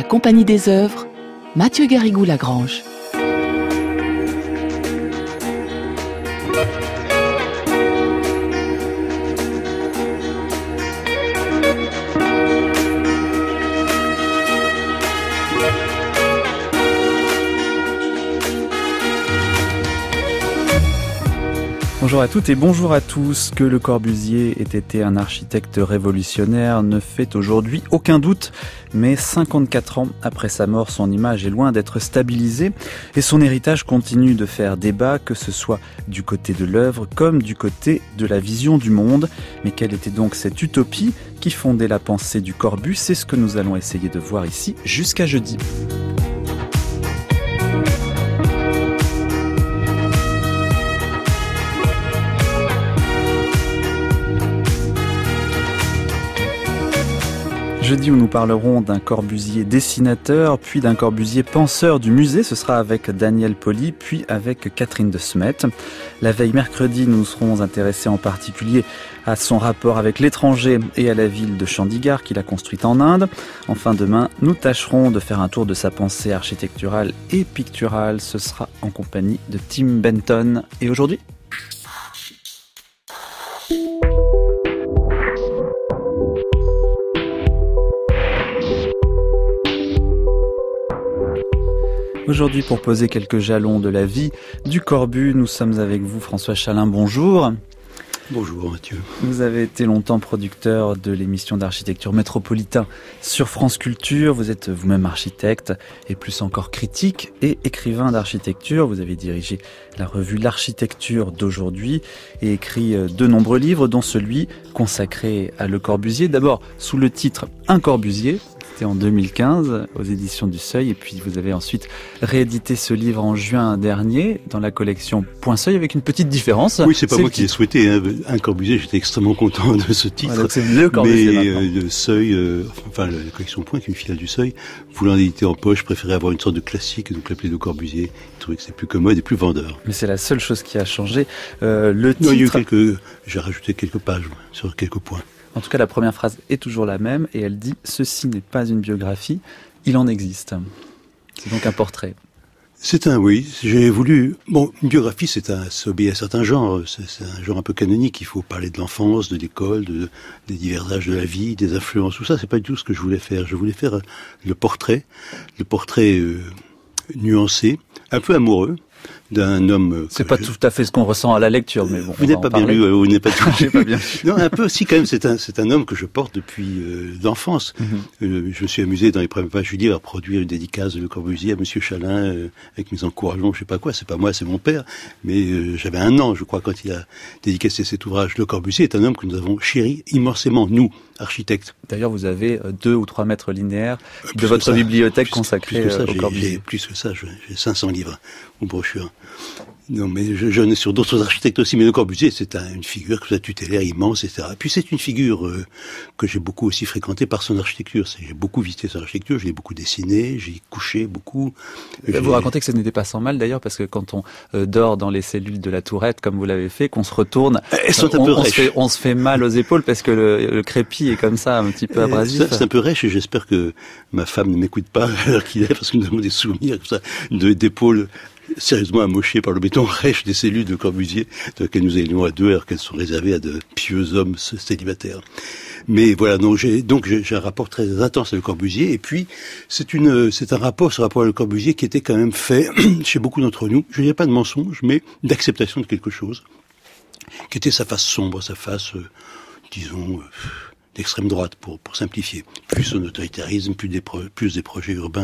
La Compagnie des œuvres, Mathieu Garrigou-Lagrange. Bonjour à toutes et bonjour à tous. Que Le Corbusier ait été un architecte révolutionnaire ne fait aujourd'hui aucun doute. Mais 54 ans après sa mort, son image est loin d'être stabilisée et son héritage continue de faire débat, que ce soit du côté de l'œuvre comme du côté de la vision du monde. Mais quelle était donc cette utopie qui fondait la pensée du Corbu? C'est ce que nous allons essayer de voir ici jusqu'à jeudi. Jeudi où nous parlerons d'un Corbusier dessinateur, puis d'un Corbusier penseur du musée. Ce sera avec Daniel Poli, puis avec Catherine de Smet. La veille mercredi, nous serons intéressés en particulier à son rapport avec l'étranger et à la ville de Chandigarh qu'il a construite en Inde. Enfin, demain, nous tâcherons de faire un tour de sa pensée architecturale et picturale. Ce sera en compagnie de Tim Benton. Et aujourd'hui ? Aujourd'hui, pour poser quelques jalons de la vie du Corbu, nous sommes avec vous, François Chalin. Bonjour. Bonjour Mathieu. Vous avez été longtemps producteur de l'émission d'architecture Métropolitain sur France Culture. Vous êtes vous-même architecte et plus encore critique et écrivain d'architecture. Vous avez dirigé la revue L'Architecture d'aujourd'hui et écrit de nombreux livres, dont celui consacré à Le Corbusier. D'abord sous le titre Un Corbusier. En 2015 aux éditions du Seuil, et puis vous avez ensuite réédité ce livre en juin dernier dans la collection Point Seuil avec une petite différence. Oui, c'est pas moi qui l'ai souhaité, hein. Un Corbusier, j'étais extrêmement content de ce titre. Ouais, donc c'est le Corbusier mais le Seuil, la collection Point, qui est une filiale du Seuil, voulant l'éditer en poche, je préférais avoir une sorte de classique, donc l'appeler Le Corbusier. Je trouvais que c'est plus commode et plus vendeur. Mais c'est la seule chose qui a changé. Le titre. Non, il y a eu j'ai rajouté quelques pages sur quelques points. En tout cas, la première phrase est toujours la même et elle dit « Ceci n'est pas une biographie, il en existe ». C'est donc un portrait. J'ai voulu... Bon, une biographie, ça obéit à certains genres. C'est un genre un peu canonique. Il faut parler de l'enfance, de l'école, des divers âges de la vie, des influences, tout ça. C'est pas du tout ce que je voulais faire. Je voulais faire le portrait nuancé, un peu amoureux, d'un homme... C'est pas tout à fait ce qu'on ressent à la lecture, mais bon. Vous n'avez pas bien lu, vous n'avez pas tout lu. Pas bien. Non, un peu aussi quand même, c'est un homme que je porte depuis l'enfance. Je me suis amusé dans les premières pages du livre à produire une dédicace de Le Corbusier à Monsieur Chalin, avec mes encouragements, je sais pas quoi, c'est pas moi, c'est mon père. Mais j'avais 1 an, je crois, quand il a dédicacé cet ouvrage. Le Corbusier est un homme que nous avons chéri immensément, nous, architectes. D'ailleurs, vous avez 2 ou 3 mètres linéaires de votre bibliothèque consacrée au Corbusier. Plus que ça, j'ai 500 livres ou brochures. Non, mais j'en ai sur d'autres architectes aussi, mais Le Corbusier, c'est une figure tutélaire immense, etc. Puis c'est une figure que j'ai beaucoup aussi fréquentée par son architecture. J'ai beaucoup visité son architecture, je l'ai beaucoup dessiné, j'y couché beaucoup. Vous racontez que ce n'était pas sans mal d'ailleurs, parce que quand on dort dans les cellules de la Tourette, comme vous l'avez fait, qu'on se retourne, on se fait mal aux épaules parce que le crépi est comme ça, un petit peu abrasif. C'est un peu rêche et j'espère que ma femme ne m'écoute pas à l'heure qu'il est, parce que nous avons des souvenirs comme ça, d'épaules sérieusement amochées par le béton rêche des cellules de Corbusier, dans lesquelles nous allions à 2 alors qu'elles sont réservées à de pieux hommes célibataires. Mais voilà, j'ai un rapport très intense avec Le Corbusier, et puis ce rapport à Le Corbusier qui était quand même fait chez beaucoup d'entre nous, je ne dirais pas de mensonge, mais d'acceptation de quelque chose, qui était sa face sombre, sa face, disons, d'extrême droite, pour simplifier. Plus son autoritarisme, plus des projets urbains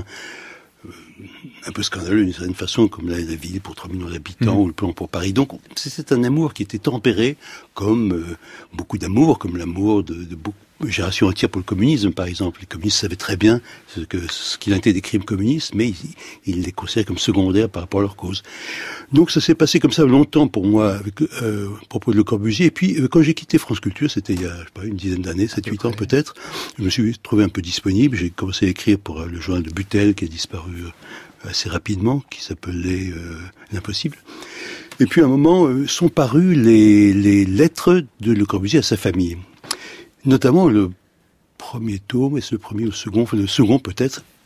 un peu scandaleux d'une certaine façon, comme la ville pour 3 millions d'habitants, ou le plan pour Paris. Donc c'est un amour qui était tempéré comme beaucoup d'amour, comme l'amour de beaucoup génération entière pour le communisme, par exemple. Les communistes savaient très bien ce qu'il était des crimes communistes, mais ils les considéraient comme secondaires par rapport à leur cause. Donc ça s'est passé comme ça longtemps pour moi, à propos de Le Corbusier. Et puis, quand j'ai quitté France Culture, c'était il y a, je sais pas, une dizaine d'années, 7-8 ans peut-être, je me suis trouvé un peu disponible. J'ai commencé à écrire pour le journal de Butel, qui a disparu assez rapidement, qui s'appelait L'Impossible. Et puis à un moment, sont parues les lettres de Le Corbusier à sa famille. Notamment le premier tome, et c'est le premier ou le second peut-être,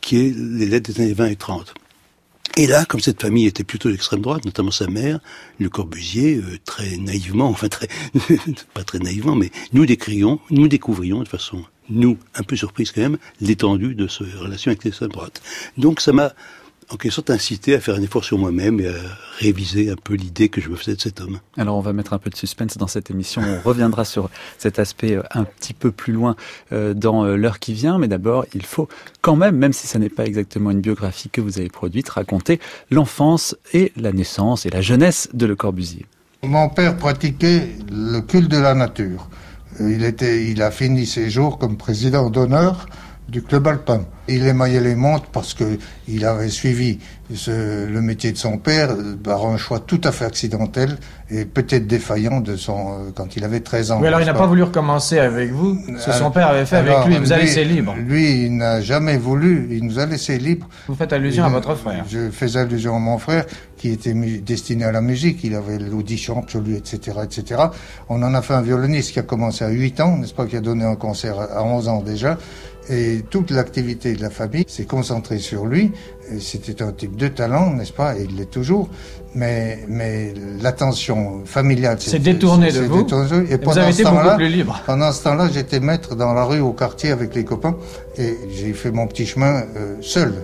qui est les lettres des années 20 et 30. Et là, comme cette famille était plutôt d'extrême droite, notamment sa mère, Le Corbusier, très naïvement, pas très naïvement, mais nous découvrions de façon, un peu surprise quand même, l'étendue de ces relations avec l'extrême droite. Donc ça m'a, en quelque sorte, incité à faire un effort sur moi-même et à réviser un peu l'idée que je me faisais de cet homme. Alors on va mettre un peu de suspense dans cette émission, on reviendra sur cet aspect un petit peu plus loin dans l'heure qui vient, mais d'abord il faut quand même si ça n'est pas exactement une biographie que vous avez produite, raconter l'enfance et la naissance et la jeunesse de Le Corbusier. Mon père pratiquait le culte de la nature. Il a fini ses jours comme président d'honneur du club alpin. Il émaillait les montres parce que il avait suivi le métier de son père par un choix tout à fait accidentel et peut-être défaillant quand il avait 13 ans. Oui, alors il n'a pas voulu recommencer avec vous, ce que son père avait fait avec lui, il vous a laissé libre. Lui, il n'a jamais voulu, il nous a laissé libre. Vous faites allusion à votre frère. Je fais allusion à mon frère qui était destiné à la musique, il avait l'audition chez lui, etc., etc. On en a fait un violoniste qui a commencé à 8 ans, n'est-ce pas, qui a donné un concert à 11 ans déjà. Et toute l'activité de la famille s'est concentrée sur lui. Et c'était un type de talent, n'est-ce pas? Et il l'est toujours. Mais l'attention familiale c'est détourné de vous. Et vous avez été beaucoup plus libre. Pendant ce temps-là, j'étais maître dans la rue, au quartier, avec les copains. Et j'ai fait mon petit chemin seul.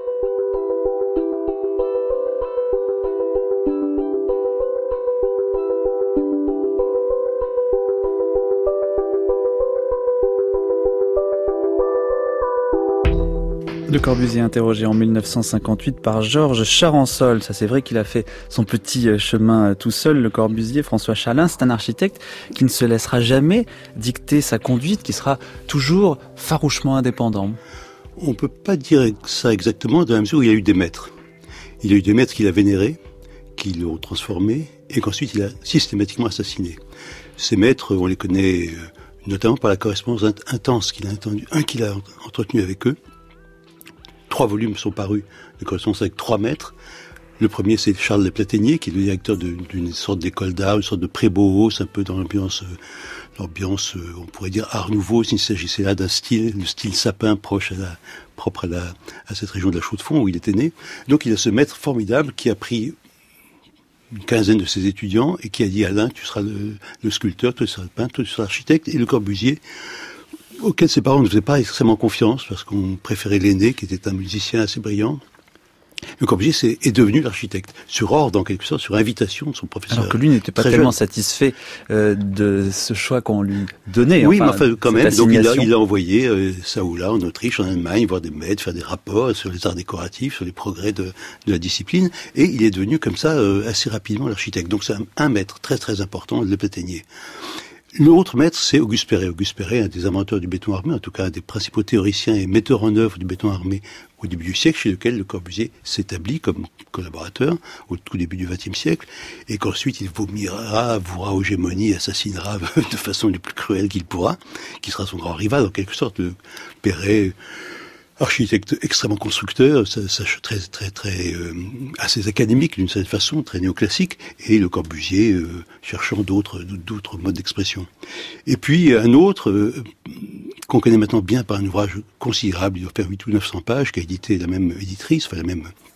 Le Corbusier interrogé en 1958 par Georges Charançol. Ça, c'est vrai qu'il a fait son petit chemin tout seul. Le Corbusier, François Chalin, c'est un architecte qui ne se laissera jamais dicter sa conduite, qui sera toujours farouchement indépendant. On peut pas dire ça exactement dans la mesure où il y a eu des maîtres. Il y a eu des maîtres qu'il a vénérés, qui l'ont transformé, et qu'ensuite il a systématiquement assassiné. Ces maîtres, on les connaît notamment par la correspondance intense qu'il a entretenue avec eux. 3 volumes sont parus de correspondance avec 3 maîtres. Le premier, c'est Charles Le Platénier, qui est le directeur d'une sorte d'école d'art, une sorte de pré-Bauhaus, un peu dans l'ambiance, on pourrait dire art nouveau, s'il s'agissait là d'un style, le style sapin propre à cette région de la Chaux-de-Fonds où il était né. Donc il a ce maître formidable qui a pris une quinzaine de ses étudiants et qui a dit: Alain, tu seras le sculpteur, toi tu seras le peintre, toi tu seras l'architecte. Et Le Corbusier, auquel ses parents ne faisaient pas extrêmement confiance, parce qu'on préférait l'aîné, qui était un musicien assez brillant. Le Corbusier est devenu l'architecte, sur ordre en quelque sorte, sur invitation de son professeur. Alors que lui n'était pas tellement satisfait de ce choix qu'on lui donnait. Oui, mais enfin quand même, donc il a envoyé ça ou là, en Autriche, en Allemagne, voir des maîtres, faire des rapports sur les arts décoratifs, sur les progrès de la discipline, et il est devenu comme ça assez rapidement l'architecte. Donc c'est un maître très très important, Le Platénier. L'autre maître, c'est Auguste Perret. Auguste Perret, un des inventeurs du béton armé, en tout cas un des principaux théoriciens et metteurs en œuvre du béton armé au début du siècle, chez lequel Le Corbusier s'établit comme collaborateur au tout début du XXe siècle, et qu'ensuite il vouera aux gémonies, assassinera de façon la plus cruelle qu'il pourra, qui sera son grand rival en quelque sorte. Le Perret, architecte extrêmement constructeur, très assez académique d'une certaine façon, très néoclassique, et Le Corbusier cherchant d'autres modes d'expression. Et puis un autre qu'on connaît maintenant bien par un ouvrage considérable, il doit faire 800 ou 900 pages, qu'a édité la même éditrice, enfin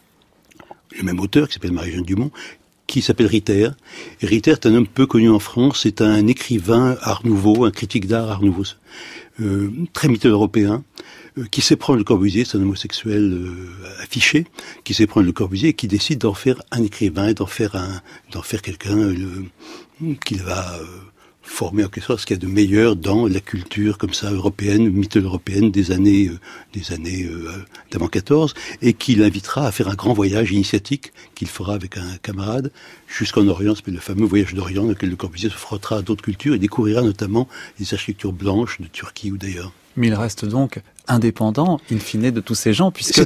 le même auteur, qui s'appelle Marie-Jeanne Dumont, qui s'appelle Ritter. Et Ritter est un homme peu connu en France, c'est un écrivain art nouveau, un critique d'art art nouveau, très mitteleuropéen, qui sait prendre Le Corbusier, c'est un homosexuel affiché, qui sait prendre Le Corbusier et qui décide d'en faire un écrivain et d'en faire quelqu'un qu'il va former en quelque sorte ce qu'il y a de meilleur dans la culture comme ça européenne, mitteleuropéenne des années d'avant 14, et qui l'invitera à faire un grand voyage initiatique qu'il fera avec un camarade jusqu'en Orient, c'est le fameux voyage d'Orient dans lequel Le Corbusier se frottera à d'autres cultures et découvrira notamment les architectures blanches de Turquie ou d'ailleurs. Mais il reste donc indépendant, in fine, de tous ces gens, puisque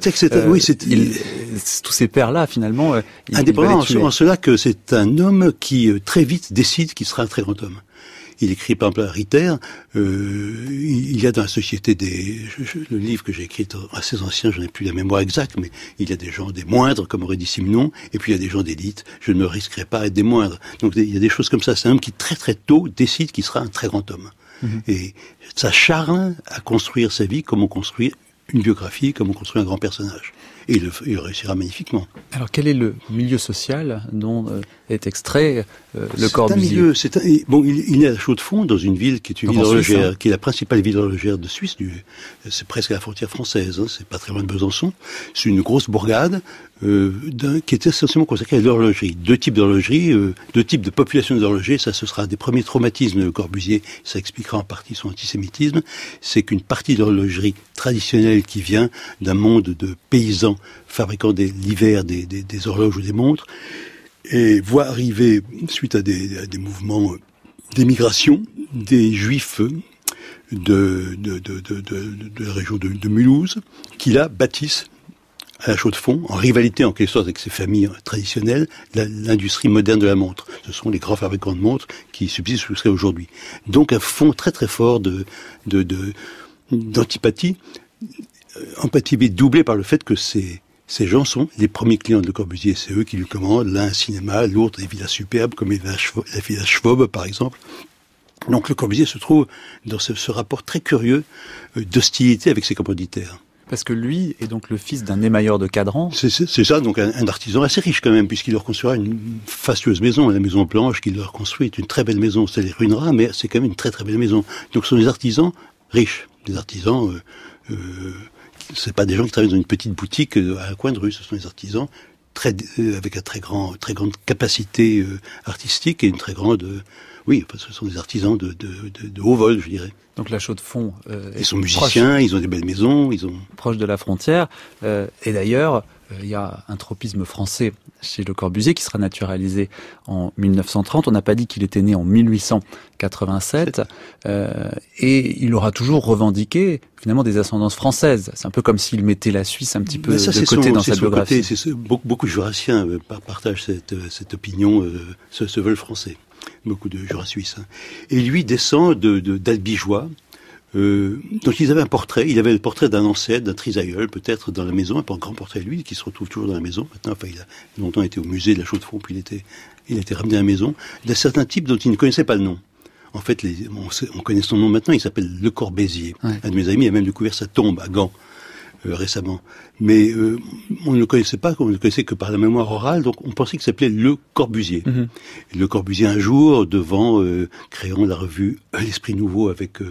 tous ces pères-là, finalement... indépendant en cela que c'est un homme qui, très vite, décide qu'il sera un très grand homme. Il écrit, par exemple, à Ritter, il y a dans la société le livre que j'ai écrit est assez ancien, j'en ai plus la mémoire exacte, mais il y a des gens, des moindres, comme aurait dit Simenon, et puis il y a des gens d'élite, je ne me risquerai pas à être des moindres. Donc il y a des choses comme ça, c'est un homme qui très très tôt décide qu'il sera un très grand homme. Et ça charge à construire sa vie comme on construit une biographie, comme on construit un grand personnage. Et il réussira magnifiquement. Alors, quel est le milieu social dont est extrait Le Corbusier? Il est à la Chaux-de-Fonds, dans une ville qui est une ville horlogère, qui est la principale ville horlogère de Suisse. C'est presque à la frontière française, c'est pas très loin de Besançon. C'est une grosse bourgade qui est essentiellement consacrée à l'horlogerie. Deux types d'horlogerie, deux types de population d'horlogers. Ça, ce sera des premiers traumatismes de Corbusier. Ça expliquera en partie son antisémitisme. C'est qu'une partie de l'horlogerie traditionnelle qui vient d'un monde de paysans fabriquant l'hiver des horloges ou des montres, et voit arriver, suite à des mouvements d'émigration, des juifs de la région de Mulhouse, qui là bâtissent à la Chaux-de-Fonds, en rivalité en quelque sorte avec ces familles traditionnelles, l'industrie moderne de la montre. Ce sont les grands fabricants de montres qui subsistent jusqu'à aujourd'hui. Donc un fond très très fort d'antipathie, empathie doublée par le fait que ces gens sont les premiers clients de Le Corbusier. C'est eux qui lui commandent l'un un cinéma, l'autre des villas superbes, comme la villa Schwab, par exemple. Donc Le Corbusier se trouve dans ce rapport très curieux d'hostilité avec ses commanditaires. Parce que lui est donc le fils d'un émailleur de cadran. C'est ça, donc un artisan assez riche quand même, puisqu'il leur construira une fastueuse maison, la maison blanche qu'il leur construit, est une très belle maison. Ça les ruinera, mais c'est quand même une très très belle maison. Donc ce sont des artisans riches, des artisans... c'est pas des gens qui travaillent dans une petite boutique à un coin de rue, ce sont des artisans avec une très grande capacité artistique et une très grande... ce sont des artisans de haut vol, je dirais. Donc la Chaux-de-Fonds ils sont musiciens, ils ont des belles maisons, proches de la frontière. Et d'ailleurs, il y a un tropisme français chez Le Corbusier qui sera naturalisé en 1930. On n'a pas dit qu'il était né en 1887. Et il aura toujours revendiqué finalement des ascendances françaises. C'est un peu comme s'il mettait la Suisse un petit peu de côté dans sa biographie. Beaucoup de Jurassiens partagent cette opinion, ce vol français. Beaucoup de Jura suisses. Et lui descend d'Albigeois, dont ils avaient un portrait. Il avait le portrait d'un ancêtre, d'un trisaïeul, peut-être, dans la maison, un grand portrait de lui, qui se retrouve toujours dans la maison. Maintenant, il a longtemps été au musée de la Chaux-de-Fonds, puis il a été ramené à la maison. Il y a certains types dont il ne connaissait pas le nom. En fait, on connaît son nom maintenant, il s'appelle Le Corbusier. Ouais. Un de mes amis a même découvert sa tombe à Gand. Récemment. Mais on ne le connaissait pas, on ne le connaissait que par la mémoire orale, donc on pensait qu'il s'appelait Le Corbusier. Mm-hmm. Le Corbusier, un jour, créant la revue L'Esprit Nouveau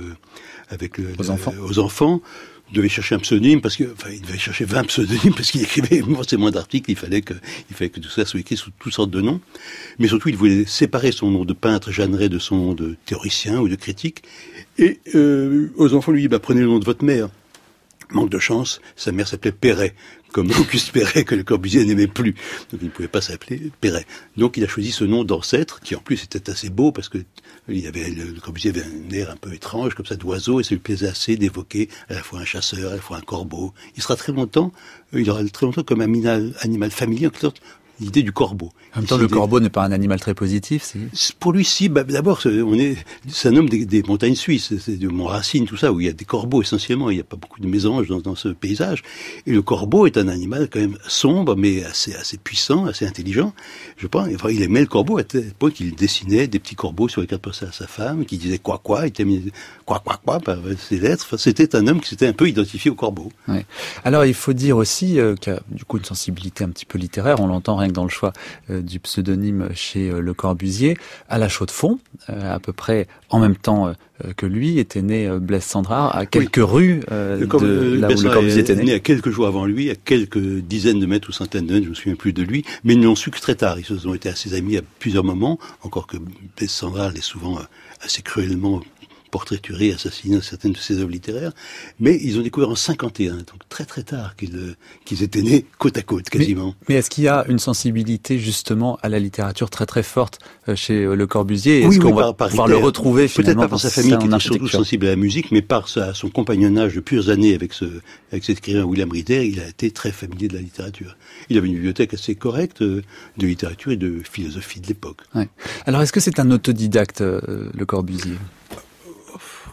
aux enfants, devait chercher un pseudonyme, il devait chercher 20 pseudonymes, parce qu'il écrivait immensément d'articles, il fallait que tout ça soit écrit sous toutes sortes de noms. Mais surtout, il voulait séparer son nom de peintre jeanneret de son nom de théoricien ou de critique. Et aux enfants, lui, prenez le nom de votre mère. Manque de chance, sa mère s'appelait Perret, comme Auguste Perret, que Le Corbusier n'aimait plus. Donc il ne pouvait pas s'appeler Perret. Donc il a choisi ce nom d'ancêtre, qui en plus était assez beau, parce que Le Corbusier avait un air un peu étrange, comme ça, d'oiseau, et ça lui plaisait assez d'évoquer à la fois un chasseur, à la fois un corbeau. Il aura très longtemps comme animal familier, en quelque sorte, l'idée du corbeau. En même temps, le corbeau n'est pas un animal très positif, si. Pour lui, si. D'abord, c'est un homme des montagnes suisses, c'est de Montracine, tout ça, où il y a des corbeaux essentiellement. Il n'y a pas beaucoup de mésanges dans ce paysage. Et le corbeau est un animal quand même sombre, mais assez puissant, assez intelligent. Je pense. Enfin, il aimait le corbeau à tel point qu'il dessinait des petits corbeaux sur les cartes postales à sa femme, qui disait quoi, il terminait quoi par ses lettres. Enfin, c'était un homme qui s'était un peu identifié au corbeau. Ouais. Alors, il faut dire aussi qu'il y a du coup une sensibilité un petit peu littéraire. On l'entend rien que dans le choix du pseudonyme chez Le Corbusier. À la Chaux-de-Fonds, à peu près en même temps que lui, était né Blaise Cendrars, à quelques rues de là où Le Corbusier était né. À quelques jours avant lui, à quelques dizaines de mètres ou centaines de mètres, je me souviens plus de lui, mais ils l'ont su que très tard. Ils ont été assez amis à plusieurs moments, encore que Blaise Cendrars l'est souvent assez cruellement portraituré, assassiné dans certaines de ses œuvres littéraires, mais ils ont découvert en 51, donc très très tard, qu'ils étaient nés côte à côte, quasiment. Mais est-ce qu'il y a une sensibilité justement à la littérature très très forte chez Le Corbusier? Est-ce qu'on va pouvoir le retrouver finalement? Peut-être pas par sa famille qui était surtout sensible à la musique, mais par son compagnonnage de plusieurs années avec cet écrivain William Ritter, il a été très familier de la littérature. Il avait une bibliothèque assez correcte de littérature et de philosophie de l'époque. Ouais. Alors est-ce que c'est un autodidacte, Le Corbusier?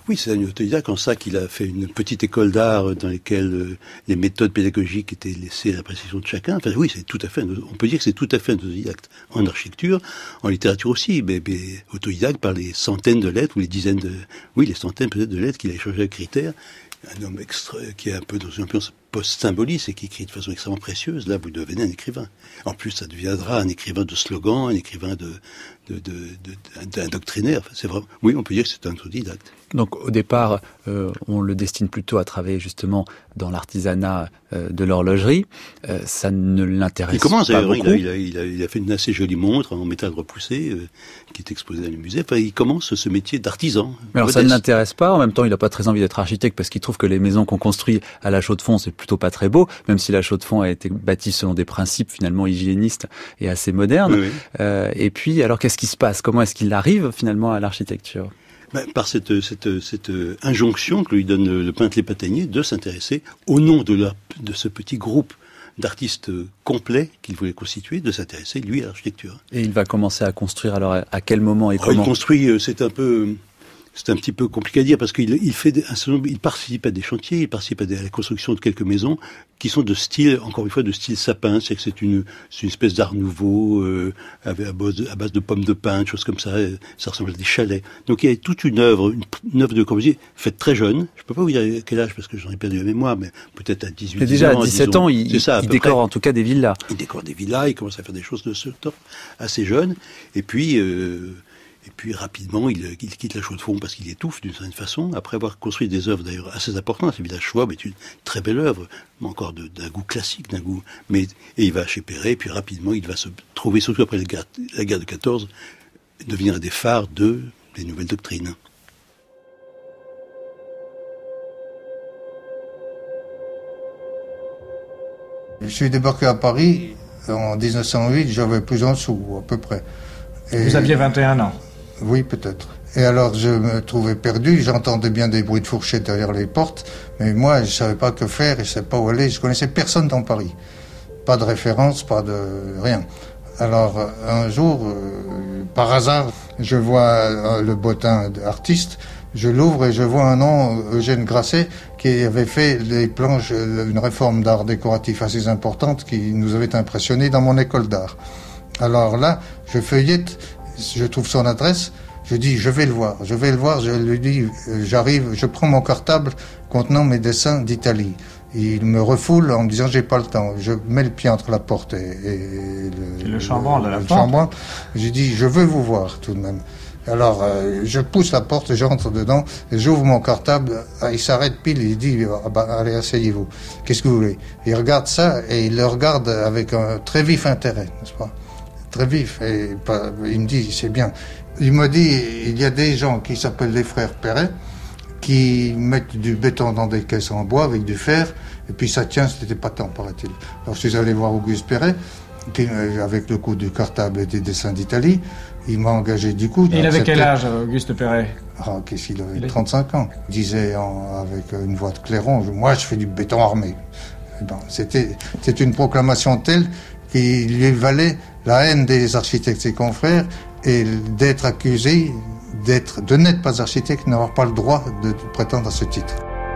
Oui, c'est un autodidacte en ça qu'il a fait une petite école d'art dans laquelle les méthodes pédagogiques étaient laissées à l'appréciation de chacun. Enfin, oui, c'est tout à fait, on peut dire que c'est tout à fait un autodidacte. En architecture, en littérature aussi, mais autodidacte par les centaines de lettres ou les dizaines les centaines peut-être de lettres qu'il a échangées avec Critère. Un homme qui est un peu dans une ambiance post-symboliste et qui écrit de façon extrêmement précieuse. Là, vous devenez un écrivain. En plus, ça deviendra un écrivain de slogan, un écrivain d'un doctrinaire. Enfin, c'est vraiment, oui, on peut dire que c'est un autodidacte. Donc, au départ, on le destine plutôt à travailler justement dans l'artisanat de l'horlogerie. Ça ne l'intéresse pas beaucoup. Il a fait une assez jolie montre en métal repoussé qui est exposée dans le musée. Enfin, il commence ce métier d'artisan. Mais alors, ça ne l'intéresse pas. En même temps, il n'a pas très envie d'être architecte parce qu'il trouve que les maisons qu'on construit à la Chaux-de-Fonds, c'est plutôt pas très beau, même si la Chaux-de-Fonds a été bâtie selon des principes finalement hygiénistes et assez modernes. Oui. Et puis, alors, qu'est-ce qui se passe? Comment est-ce qu'il arrive finalement à l'architecture? Par cette injonction que lui donne le peintre Les Pataniers de s'intéresser au nom de ce petit groupe d'artistes complets qu'il voulait constituer, de s'intéresser, lui, à l'architecture. Et il va commencer à construire, alors à quel moment et comment? Il construit, c'est un petit peu compliqué à dire parce qu'il il participe à des chantiers, il participe à la construction de quelques maisons qui sont de style, encore une fois, de style sapin. C'est que c'est une espèce d'art nouveau à base de pommes de pin, choses comme ça. Ça ressemble à des chalets. Donc il y a toute une œuvre de Corbusier faite très jeune. Je peux pas vous dire à quel âge parce que j'en ai perdu la mémoire, mais peut-être à 18 ans. Mais déjà à 17 ans, il décore en tout cas des villas. Il décore des villas, il commence à faire des choses de ce temps assez jeune. Et puis rapidement, il quitte la Chaux-de-Fonds parce qu'il étouffe d'une certaine façon. Après avoir construit des œuvres d'ailleurs assez importantes, le village Schwab est une très belle œuvre, mais encore d'un goût classique, et il va chez Perret, et puis rapidement, il va se trouver, surtout après la guerre de 14, devenir un des phares des nouvelles doctrines. Je suis débarqué à Paris en 1908, j'avais plus en dessous, à peu près. Et vous aviez 21 ans? Oui, peut-être. Et alors, je me trouvais perdu, j'entendais bien des bruits de fourchettes derrière les portes, mais moi, je ne savais pas que faire, je ne savais pas où aller, je connaissais personne dans Paris. Pas de référence, pas de rien. Alors, un jour, par hasard, je vois le bottin d'artiste, je l'ouvre et je vois un nom, Eugène Grasset, qui avait fait les planches, une réforme d'art décoratif assez importante qui nous avait impressionnés dans mon école d'art. Alors là, je feuillette, je trouve son adresse, je dis je vais le voir, je lui dis j'arrive, je prends mon cartable contenant mes dessins d'Italie. Il me refoule en me disant j'ai pas le temps. Je mets le pied entre la porte et le chambranle de la porte. Je dis je veux vous voir tout de même. Alors je pousse la porte, j'entre dedans, et j'ouvre mon cartable, il s'arrête pile, il dit allez asseyez-vous. Qu'est-ce que vous voulez? Il regarde ça et il le regarde avec un très vif intérêt, n'est-ce pas? Très vif, et il me dit c'est bien. Il me dit il y a des gens qui s'appellent les frères Perret qui mettent du béton dans des caisses en bois avec du fer et puis ça tient, c'était pas tant, paraît-il. Alors je suis allé voir Auguste Perret qui, avec le coup du cartable et des dessins d'Italie, il m'a engagé du coup. Et il avait quel âge, Auguste Perret? Qu'est-ce qu'il avait? 35 ans. Il disait avec une voix de clairon, moi je fais du béton armé. C'était une proclamation telle qui lui valait la haine des architectes, ses confrères, et d'être accusé de n'être pas architecte, n'avoir pas le droit de prétendre à ce titre.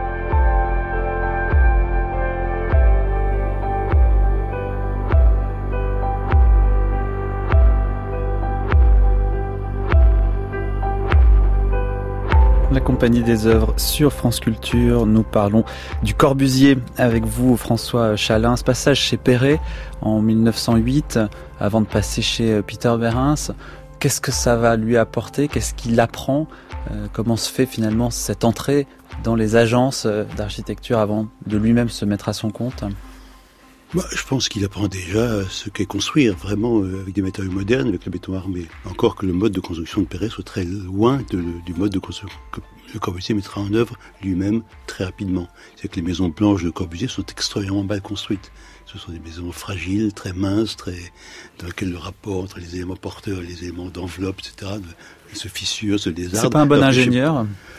La Compagnie des œuvres sur France Culture. Nous parlons du Corbusier avec vous, François Chalin. Ce passage chez Perret en 1908, avant de passer chez Peter Behrens, qu'est-ce que ça va lui apporter? Qu'est-ce qu'il apprend? Comment se fait finalement cette entrée dans les agences d'architecture avant de lui-même se mettre à son compte? Je pense qu'il apprend déjà ce qu'est construire vraiment avec des matériaux modernes, avec le béton armé. Encore que le mode de construction de Perret soit très loin du mode de construction que le Corbusier mettra en œuvre lui-même très rapidement. C'est que les maisons blanches de Corbusier sont extrêmement mal construites. Ce sont des maisons fragiles, très minces, dans lesquelles le rapport entre les éléments porteurs et les éléments d'enveloppe, etc., se fissure, se désarde. C'est pas un bon ingénieur?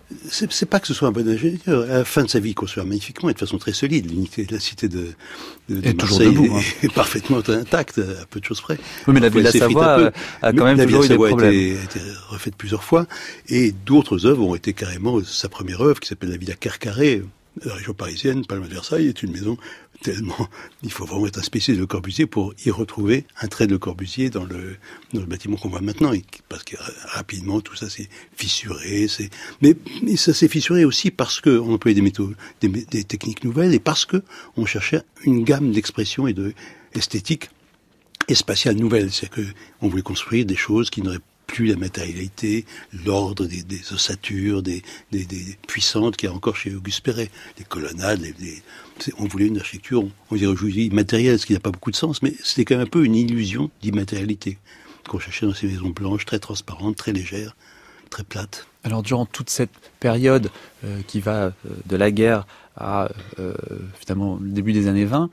C'est pas que ce soit un bon ingénieur. À la fin de sa vie, il construira magnifiquement et de façon très solide. L'unité de la cité de Marseille est parfaitement intacte, à peu de choses près. Oui, mais la Villa Savoie a quand même toujours eu des problèmes. A été refaite plusieurs fois, et d'autres œuvres ont été carrément sa première œuvre, qui s'appelle la Villa Carcaré, la région parisienne, Palma de Versailles, est une maison tellement... Il faut vraiment être un spécialiste de Le Corbusier pour y retrouver un trait de Le Corbusier dans le bâtiment qu'on voit maintenant, parce que rapidement tout ça s'est fissuré. Mais ça s'est fissuré aussi parce qu'on employait des méthodes, des techniques nouvelles, et parce que on cherchait une gamme d'expression et de esthétique et spatiale nouvelle. C'est-à-dire qu'on voulait construire des choses qui n'auraient plus la matérialité, l'ordre des ossatures, des puissantes qu'il y a encore chez Auguste Perret, les colonnades, on voulait une architecture, on dirait aujourd'hui immatérielle, ce qui n'a pas beaucoup de sens, mais c'était quand même un peu une illusion d'immatérialité qu'on cherchait dans ces maisons blanches, très transparentes, très légères, très plates. Alors durant toute cette période qui va de la guerre à finalement le début des années 20,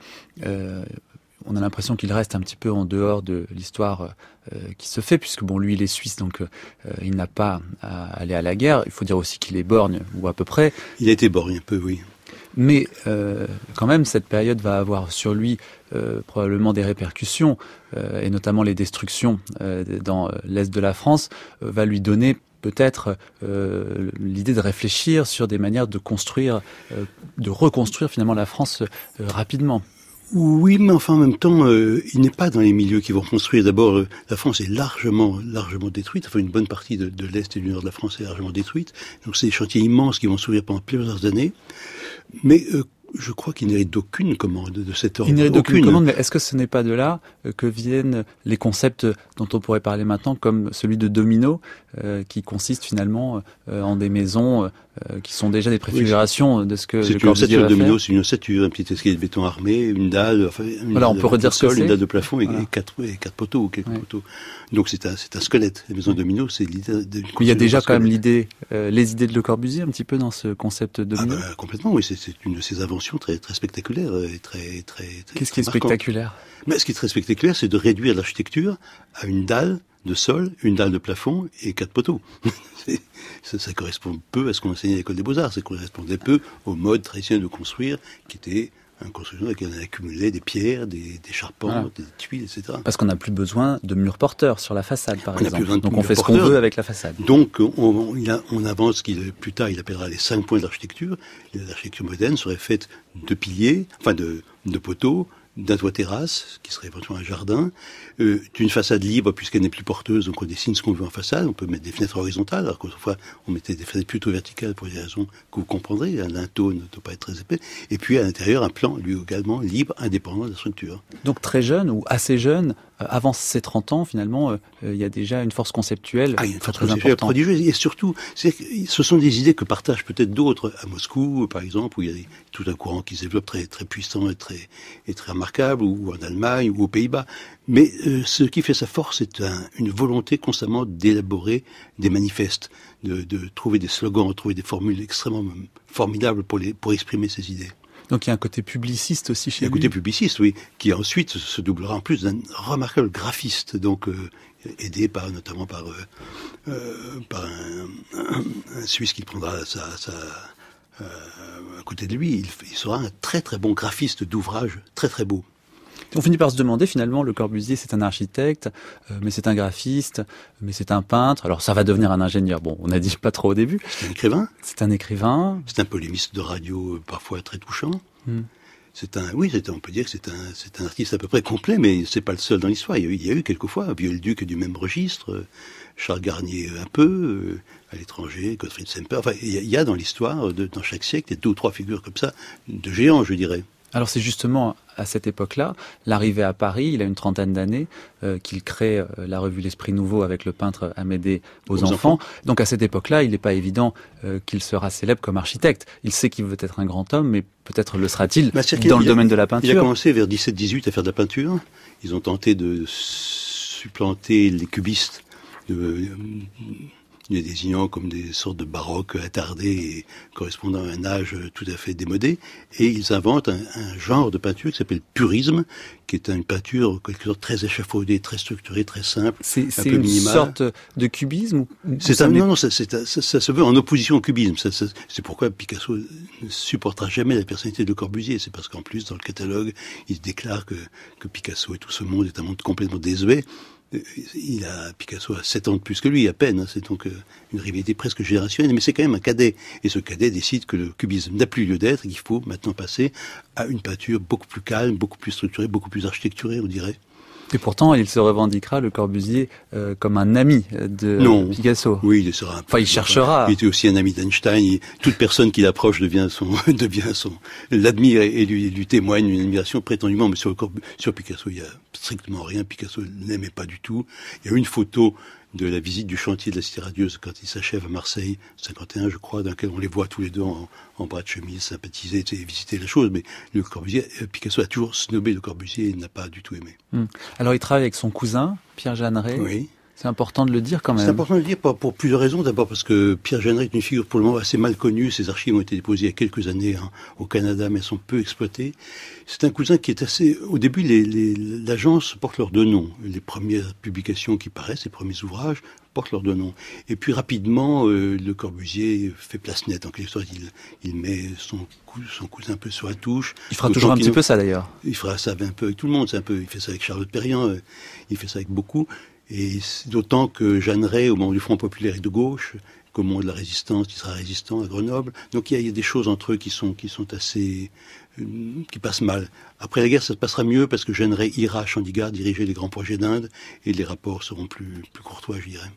on a l'impression qu'il reste un petit peu en dehors de l'histoire qui se fait, puisque bon, lui, il est suisse, donc il n'a pas à aller à la guerre. Il faut dire aussi qu'il est borgne, ou à peu près. Il a été borgne un peu, oui. Mais quand même, cette période va avoir sur lui probablement des répercussions, et notamment les destructions dans l'Est de la France, va lui donner peut-être l'idée de réfléchir sur des manières de construire, de reconstruire finalement la France rapidement. Oui, mais enfin, en même temps, il n'est pas dans les milieux qui vont construire. D'abord, la France est largement détruite. Enfin, une bonne partie de l'Est et du Nord de la France est largement détruite. Donc, c'est des chantiers immenses qui vont s'ouvrir pendant plusieurs années. Mais je crois qu'il n'hérite d'aucune commande de cet ordre. Il n'hérite d'aucune commande, mais est-ce que ce n'est pas de là que viennent les concepts dont on pourrait parler maintenant, comme celui de domino, qui consiste finalement en des maisons qui sont déjà des préfigurations de ce que Le Corbusier va faire. Domino, c'est une ossature, un petit escalier de béton armé, une dalle, voilà, on peut redire ce que c'est. Une dalle de plafond et quatre poteaux ou quelques poteaux. Donc c'est un squelette. Les maisons domino, c'est l'idée d'une... Il y a déjà quand même les idées de Le Corbusier un petit peu dans ce concept domino. Complètement, oui, c'est une de ses inventions très très spectaculaire et très Qu'est-ce qui est spectaculaire? Mais ce qui est très spectaculaire, c'est de réduire l'architecture à une dalle de sol, une dalle de plafond et 4 poteaux. Ça correspond peu à ce qu'on enseignait à l'école des Beaux-Arts, ça correspondait peu au mode traditionnel de construire, qui était une construction dans laquelle on accumulait des pierres, des charpentes, des tuiles, etc. Parce qu'on n'a plus besoin de murs porteurs sur la façade, par exemple. Donc on fait ce qu'on veut avec la façade. Donc on avance, plus tard il appellera les 5 points de l'architecture. L'architecture moderne serait faite de piliers, enfin de poteaux, d'un toit terrasse, qui serait éventuellement un jardin, d'une façade libre, puisqu'elle n'est plus porteuse, donc on dessine ce qu'on veut en façade, on peut mettre des fenêtres horizontales, alors qu'autrefois on mettait des fenêtres plutôt verticales pour des raisons que vous comprendrez, un linteau ne doit pas être très épais, et puis à l'intérieur un plan, lui également, libre, indépendant de la structure. Donc très jeune, ou assez jeune, avant ses 30 ans, finalement, il y a déjà une force conceptuelle très importante. Prodigieuse, et surtout, ce sont des idées que partagent peut-être d'autres, à Moscou, par exemple, où il y a tout un courant qui se développe très, très puissant et très remarquable, ou en Allemagne, ou aux Pays-Bas. Mais ce qui fait sa force, c'est une volonté constamment d'élaborer des manifestes, de trouver des slogans, de trouver des formules extrêmement formidables pour exprimer ses idées. Donc il y a un côté publiciste aussi chez lui. Il y a un côté publiciste, oui, qui ensuite se doublera en plus d'un remarquable graphiste, donc aidé notamment par un Suisse qui prendra à côté de lui. Il sera un très très bon graphiste d'ouvrages très très beaux. On finit par se demander finalement, Le Corbusier c'est un architecte, mais c'est un graphiste, mais c'est un peintre. Alors ça va devenir un ingénieur. Bon, on a dit pas trop au début. C'est un écrivain. C'est un écrivain. C'est un polémiste de radio parfois très touchant. On peut dire que c'est un artiste à peu près complet, mais c'est pas le seul dans l'histoire. Il y a eu quelquefois Viollet-le-Duc du même registre, Charles Garnier un peu, à l'étranger, Gottfried Semper. Enfin, il y a dans l'histoire, dans chaque siècle, il y a 2 ou 3 figures comme ça, de géants, je dirais. Alors c'est justement à cette époque-là, l'arrivée à Paris, il a une 30aine d'années, qu'il crée la revue L'Esprit Nouveau avec le peintre Amédée aux enfants. Donc à cette époque-là, il n'est pas évident qu'il sera célèbre comme architecte. Il sait qu'il veut être un grand homme, mais peut-être le sera-t-il dans le domaine de la peinture. Il a commencé vers 17-18 à faire de la peinture. Ils ont tenté de supplanter les cubistes les désignant comme des sortes de baroques attardés et correspondant à un âge tout à fait démodé. Et ils inventent un genre de peinture qui s'appelle purisme, qui est une peinture quelque chose très échafaudée, très structurée, très simple, c'est un peu une minimale. sorte de cubisme Ça se veut en opposition au cubisme. C'est pourquoi Picasso ne supportera jamais la personnalité de Le Corbusier. C'est parce qu'en plus, dans le catalogue, il déclare que Picasso et tout ce monde est un monde complètement désuet. Picasso a 7 ans de plus que lui, à peine. C'est donc une rivalité presque générationnelle, mais c'est quand même un cadet. Et ce cadet décide que le cubisme n'a plus lieu d'être et qu'il faut maintenant passer à une peinture beaucoup plus calme, beaucoup plus structurée, beaucoup plus architecturée, on dirait. Et pourtant, il se revendiquera, Le Corbusier, comme un ami de Picasso. Oui, il sera. Il cherchera. Il était aussi un ami d'Einstein. Toute personne qui l'approche l'admire et lui témoigne une admiration prétendument. Mais sur Picasso, il y a strictement rien. Picasso n'aimait pas du tout. Il y a une photo de la visite du chantier de la Cité radieuse quand il s'achève à Marseille, 51 je crois, dans lequel on les voit tous les deux en bras de chemise, sympathiser, visiter la chose. Mais Le Corbusier, Picasso a toujours snobé Le Corbusier et n'a pas du tout aimé. Alors il travaille avec son cousin, Pierre Jeanneret. Oui. C'est important de le dire quand même. C'est important de le dire pour plusieurs raisons. D'abord parce que Pierre Jeanneret est une figure pour le moment assez mal connue. Ses archives ont été déposées il y a quelques années au Canada, mais elles sont peu exploitées. C'est un cousin qui est assez... Au début, l'agence porte leurs deux noms. Les premières publications qui paraissent, les premiers ouvrages, portent leurs deux noms. Et puis rapidement, Le Corbusier fait place nette. En quelque sorte, il met son cousin un peu sur la touche. Il fera toujours un petit peu ça d'ailleurs. Il fera ça un peu avec tout le monde. Il fait ça avec Charlotte Perriand. Il fait ça avec beaucoup. Et d'autant que Jeanneret, au moment du Front populaire, est de gauche, qu'au moment de la résistance, il sera résistant à Grenoble. Donc il y a des choses entre eux qui sont assez... qui passent mal. Après la guerre, ça se passera mieux parce que Jeanneret ira à Chandigarh diriger les grands projets d'Inde et les rapports seront plus courtois, je dirais.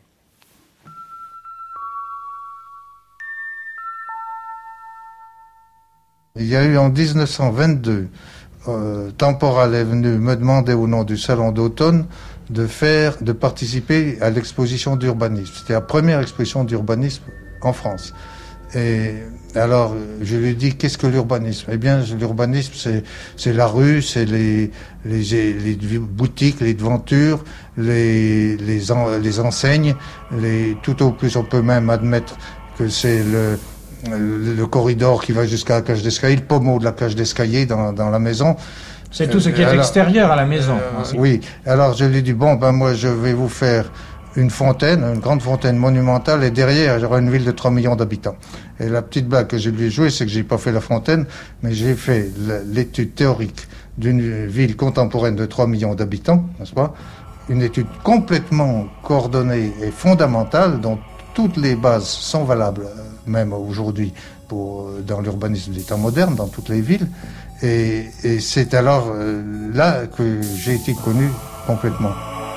Il y a eu en 1922, Temporal est venu me demander au nom du Salon d'automne de participer à l'exposition d'urbanisme. C'était la première exposition d'urbanisme en France. Et alors, je lui dis, qu'est-ce que l'urbanisme ? Eh bien, l'urbanisme, c'est la rue, c'est les boutiques, les devantures, les enseignes, tout au plus, on peut même admettre que c'est le corridor qui va jusqu'à la cage d'escalier, le pommeau de la cage d'escalier dans la maison. C'est tout ce qui est extérieur à la maison. Oui. Alors je lui ai dit, moi je vais vous faire une fontaine, une grande fontaine monumentale, et derrière j'aurai une ville de 3 millions d'habitants. Et la petite blague que je lui ai jouée, c'est que j'ai pas fait la fontaine, mais j'ai fait l'étude théorique d'une ville contemporaine de 3 millions d'habitants, n'est-ce pas ? Une étude complètement coordonnée et fondamentale, dont toutes les bases sont valables, même aujourd'hui, dans l'urbanisme des temps modernes, dans toutes les villes. Et c'est alors là que j'ai été connu complètement.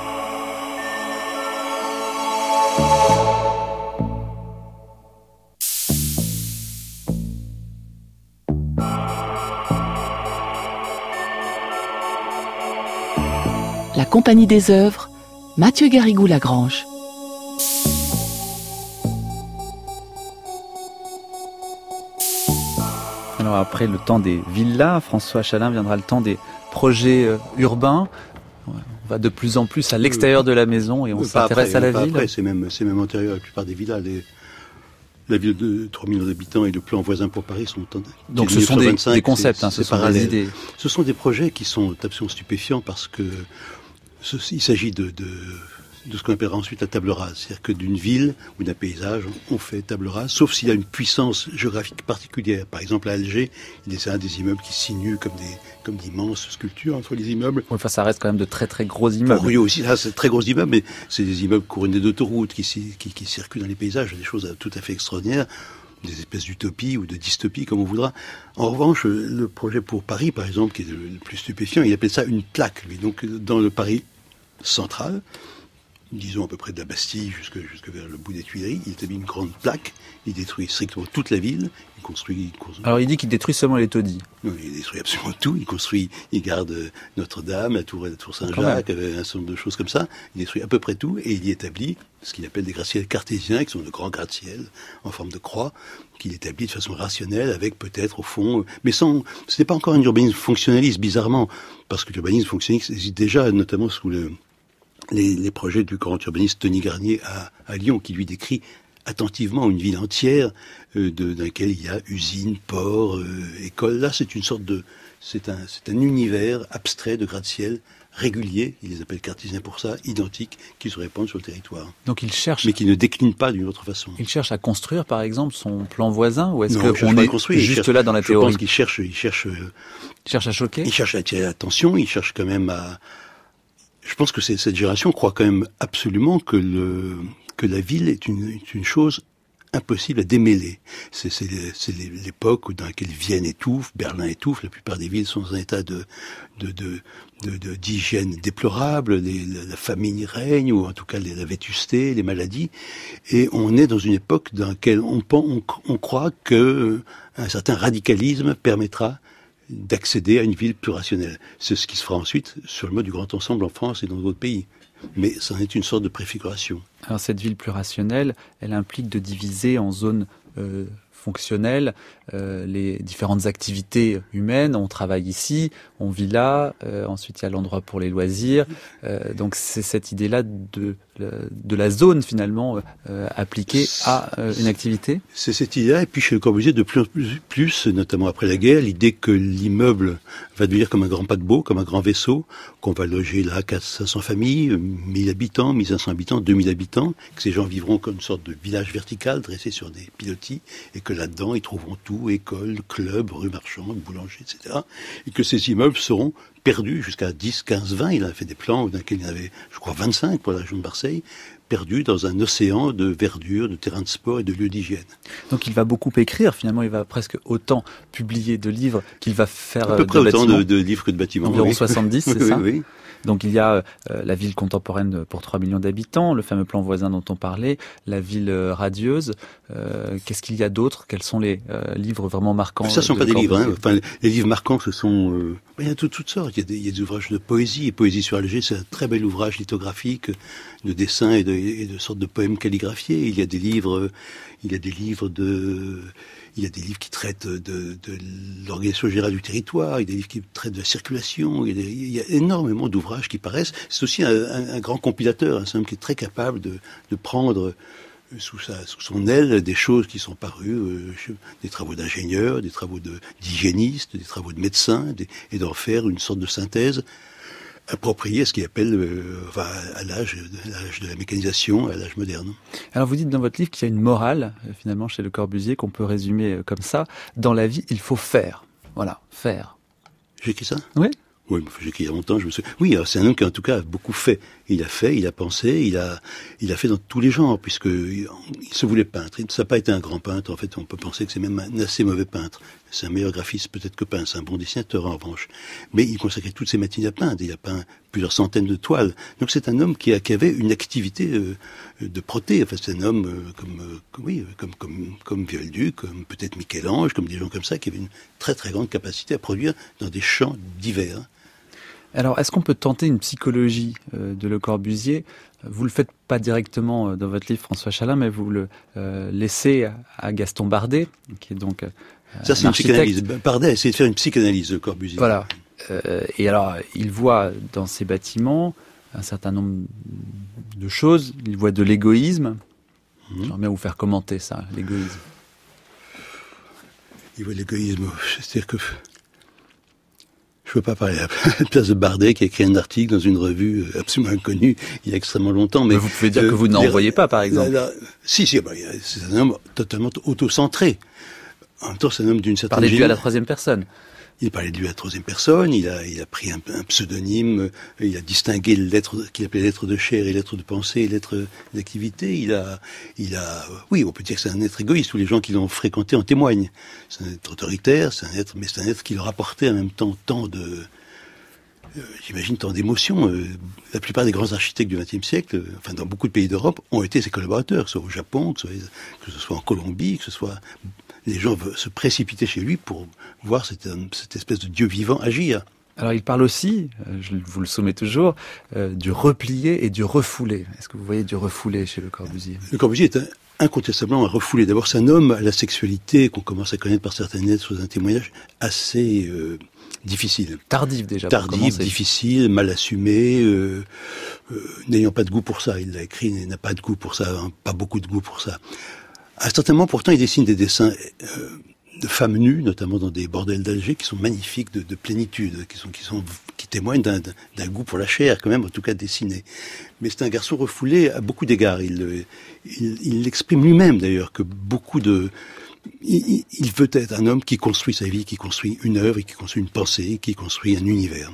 La Compagnie des œuvres, Mathieu Garrigou-Lagrange. Alors après le temps des villas, François Chalin, viendra le temps des projets urbains. On va de plus en plus à l'extérieur de la maison et on s'intéresse à la ville. Après, c'est même antérieur à la plupart des villas. La ville de 3 millions d'habitants et le plan voisin pour Paris sont... Donc ce sont des concepts, ce sont des idées. Ce sont des projets qui sont absolument stupéfiants parce que il s'agit de ce qu'on appellera ensuite la table rase. C'est-à-dire que d'une ville ou d'un paysage, on fait table rase, sauf s'il y a une puissance géographique particulière. Par exemple, à Alger, il y a des immeubles qui sinuent comme d'immenses sculptures entre les immeubles. Enfin, ça reste quand même de très très gros immeubles. Rio aussi, là, c'est de très gros immeubles, mais c'est des immeubles couronnés d'autoroutes qui circulent dans les paysages, des choses tout à fait extraordinaires, des espèces d'utopies ou de dystopies, comme on voudra. En revanche, le projet pour Paris, par exemple, qui est le plus stupéfiant, il appelle ça une plaque, lui. Donc, dans le Paris central, disons à peu près de la Bastille jusque vers le bout des Tuileries, il établit une grande plaque, il détruit strictement toute la ville, il construit... Alors il dit qu'il détruit seulement les taudis. Non, il détruit absolument tout, il garde Notre-Dame, la tour Saint-Jacques, un certain nombre de choses comme ça, il détruit à peu près tout, et il y établit ce qu'il appelle des gratte-ciels cartésiens, qui sont de grands gratte-ciels en forme de croix, qu'il établit de façon rationnelle, avec peut-être au fond... Mais ce n'est pas encore un urbanisme fonctionnaliste, bizarrement, parce que l'urbanisme fonctionnaliste existe déjà, notamment sous les projets du grand urbaniste Tony Garnier à Lyon, qui lui décrit attentivement une ville entière dans laquelle il y a usines, ports, écoles. Là, c'est un univers abstrait de gratte-ciel réguliers, ils les appellent cartésiens pour ça, identiques, qui se répandent sur le territoire. Donc il cherche... Mais qui ne déclinent pas d'une autre façon. Il cherche à construire, par exemple, son plan voisin, ou est-ce qu'on est juste là dans la Je théorie? pense qu'il cherche à choquer? Il cherche à attirer l'attention, il cherche quand même à... Je pense que cette génération croit quand même absolument que la ville est une chose impossible à démêler. C'est l'époque dans laquelle Vienne étouffe, Berlin étouffe, la plupart des villes sont dans un état d'hygiène déplorable, la famine règne, ou en tout cas la vétusté, les maladies, et on est dans une époque dans laquelle on croit que un certain radicalisme permettra d'accéder à une ville plus rationnelle. C'est ce qui se fera ensuite sur le mode du grand ensemble en France et dans d'autres pays. Mais ça en est une sorte de préfiguration. Alors cette ville plus rationnelle, elle implique de diviser en zones fonctionnelles les différentes activités humaines. On travaille ici, on vit là, ensuite il y a l'endroit pour les loisirs. Donc c'est cette idée-là de la zone finalement appliquée à une activité. C'est cette idée-là, et puis chez Le Corbusier de plus en plus, notamment après la guerre, l'idée que l'immeuble va devenir comme un grand paquebot, comme un grand vaisseau, qu'on va loger là 400-500 familles, 1000 habitants, 1500 habitants, 2000 habitants, que ces gens vivront comme une sorte de village vertical dressé sur des pilotis, et que là-dedans ils trouveront tout, école, club, rue marchande, boulanger, etc. Et que ces immeubles seront perdus jusqu'à 10, 15, 20. Il a fait des plans dans lesquels il y en avait, je crois, 25 pour la région de Marseille, perdus dans un océan de verdure, de terrains de sport et de lieux d'hygiène. Donc il va beaucoup écrire, finalement il va presque autant publier de livres qu'il va faire à peu près autant de livres que de bâtiments. Environ 70, c'est ça? Oui. Donc il y a la ville contemporaine pour 3 millions d'habitants, le fameux plan voisin dont on parlait, la ville radieuse. Qu'est-ce qu'il y a d'autre? Quels sont les livres vraiment marquants? Ça ne sont pas des livres. Hein. Enfin, les livres marquants, ce il y a toutes sortes. Il y a des ouvrages de poésie. Et Poésie sur Alger, c'est un très bel ouvrage lithographique de dessins et de sortes de poèmes calligraphiés. Il y a des livres qui traitent de l'organisation générale du territoire, il y a des livres qui traitent de la circulation, il y a énormément d'ouvrages qui paraissent. C'est aussi un grand compilateur, un homme qui est très capable de prendre sous son aile des choses qui sont parues, des travaux d'ingénieurs, des travaux d'hygiénistes, des travaux de médecins, et d'en faire une sorte de synthèse approprié à ce qu'il appelle à l'âge de la mécanisation, à l'âge moderne. Alors vous dites dans votre livre qu'il y a une morale, finalement, chez Le Corbusier, qu'on peut résumer comme ça. Dans la vie, il faut faire. Voilà, faire. J'ai écrit ça? Oui. Oui, j'ai écrit il y a longtemps, je me souviens. Oui, alors c'est un homme qui en tout cas a beaucoup fait. Il a pensé, il a fait dans tous les genres, puisque il se voulait peintre. Ça n'a pas été un grand peintre, en fait, on peut penser que c'est même un assez mauvais peintre. C'est un meilleur graphiste peut-être que peintre, c'est un bon dessinateur en revanche. Mais il consacrait toutes ses matinées à peindre, il a peint plusieurs centaines de toiles. Donc c'est un homme qui avait une activité de proté. Enfin, c'est un homme comme Viollet-le-Duc, comme peut-être Michel-Ange, comme des gens comme ça, qui avaient une très très grande capacité à produire dans des champs divers. Alors, est-ce qu'on peut tenter une psychologie de Le Corbusier? Vous le faites pas directement dans votre livre, François Chalin, mais vous le laissez à Gaston Bardet, qui est donc ça, c'est une psychanalyse. Bardet a essayé de faire une psychanalyse de Corbusier. Voilà. Et alors, il voit dans ces bâtiments un certain nombre de choses. Il voit de l'égoïsme. J'aimerais bien vous faire commenter ça, l'égoïsme. Il voit de l'égoïsme. C'est-à-dire que je ne peux pas parler à la place de Bardet qui a écrit un article dans une revue absolument inconnue il y a extrêmement longtemps. Mais vous pouvez dire que vous n'en voyez pas, par exemple. Si, c'est un homme totalement autocentré. En même temps, c'est un homme d'une certaine... Parlez de lui à la troisième personne. Il parlait de lui à la troisième personne, il a pris un pseudonyme, il a distingué les lettres qu'il appelait lettres de chair et lettres de pensée et lettres d'activité. Oui, on peut dire que c'est un être égoïste, tous les gens qui l'ont fréquenté en témoignent. C'est un être autoritaire, mais c'est un être qui leur apportait en même temps tant d'émotions. La plupart des grands architectes du XXe siècle, dans beaucoup de pays d'Europe, ont été ses collaborateurs, que ce soit au Japon, que ce soit en Colombie, que ce soit... Les gens se précipitaient chez lui pour voir cette espèce de Dieu vivant agir. Alors il parle aussi, je vous le soumets toujours, du replié et du refoulé. Est-ce que vous voyez du refoulé chez Le Corbusier? Le Corbusier est incontestablement un refoulé. D'abord, c'est un homme à la sexualité qu'on commence à connaître par certaines lettres sous un témoignage assez difficile. Tardive déjà. Tardive, difficile, mal assumé, n'ayant pas de goût pour ça. Il l'a écrit, il n'a pas de goût pour ça, hein, pas beaucoup de goût pour ça. À un certain moment, pourtant, il dessine des dessins de femmes nues, notamment dans des bordels d'Alger, qui sont magnifiques de plénitude, qui témoignent d'un goût pour la chair, quand même, en tout cas dessiné. Mais c'est un garçon refoulé à beaucoup d'égards. Il exprime lui-même, d'ailleurs, que il veut être un homme qui construit sa vie, qui construit une œuvre, qui construit une pensée, qui construit un univers.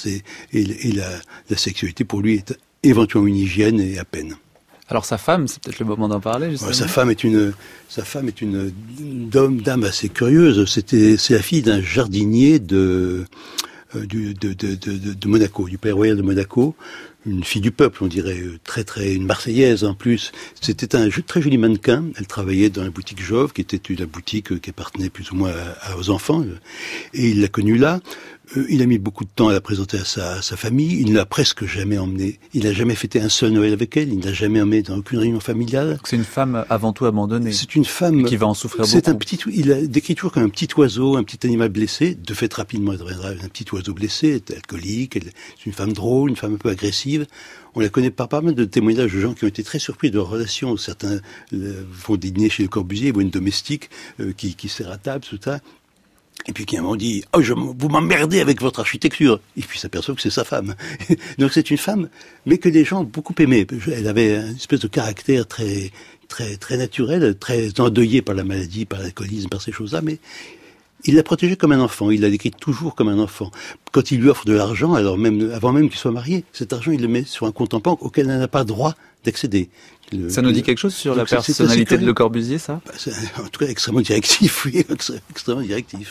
La sexualité, pour lui, est éventuellement une hygiène et à peine. Alors sa femme, c'est peut-être le moment d'en parler, justement. Ouais, sa femme est une dame assez curieuse. C'est la fille d'un jardinier de Monaco, du Palais Royal de Monaco. Une fille du peuple, on dirait, une Marseillaise en plus. C'était un très joli mannequin. Elle travaillait dans la boutique Jove, qui était la boutique qui appartenait plus ou moins aux enfants. Et il l'a connue là. Il a mis beaucoup de temps à la présenter à sa famille. Il ne l'a presque jamais emmenée. Il n'a jamais fêté un seul Noël avec elle. Il ne l'a jamais emmenée dans aucune réunion familiale. C'est une femme avant tout abandonnée. C'est une femme qui va en souffrir beaucoup. Il a décrit toujours comme un petit oiseau, un petit animal blessé. De fait, rapidement, elle deviendra un petit oiseau blessé. Elle est alcoolique. C'est une femme drôle, une femme un peu agressive. On la connaît par pas mal de témoignages de gens qui ont été très surpris de leur relation. Certains vont dîner chez Le Corbusier, voient une domestique qui sert à table, tout ça. Et puis qui à un moment dit « Oh, vous m'emmerdez avec votre architecture !» Et puis s'aperçoit que c'est sa femme. Donc c'est une femme, mais que les gens ont beaucoup aimé. Elle avait une espèce de caractère très naturel, très endeuillé par la maladie, par l'alcoolisme, par ces choses-là, mais il l'a protégée comme un enfant. Il l'a décrit toujours comme un enfant. Quand il lui offre de l'argent, avant même qu'il soit marié, cet argent, il le met sur un compte en banque auquel elle n'a pas droit d'accéder. Ça nous dit quelque chose sur la personnalité de Le Corbusier, ça ? C'est en tout cas extrêmement directif, oui, extrêmement directif.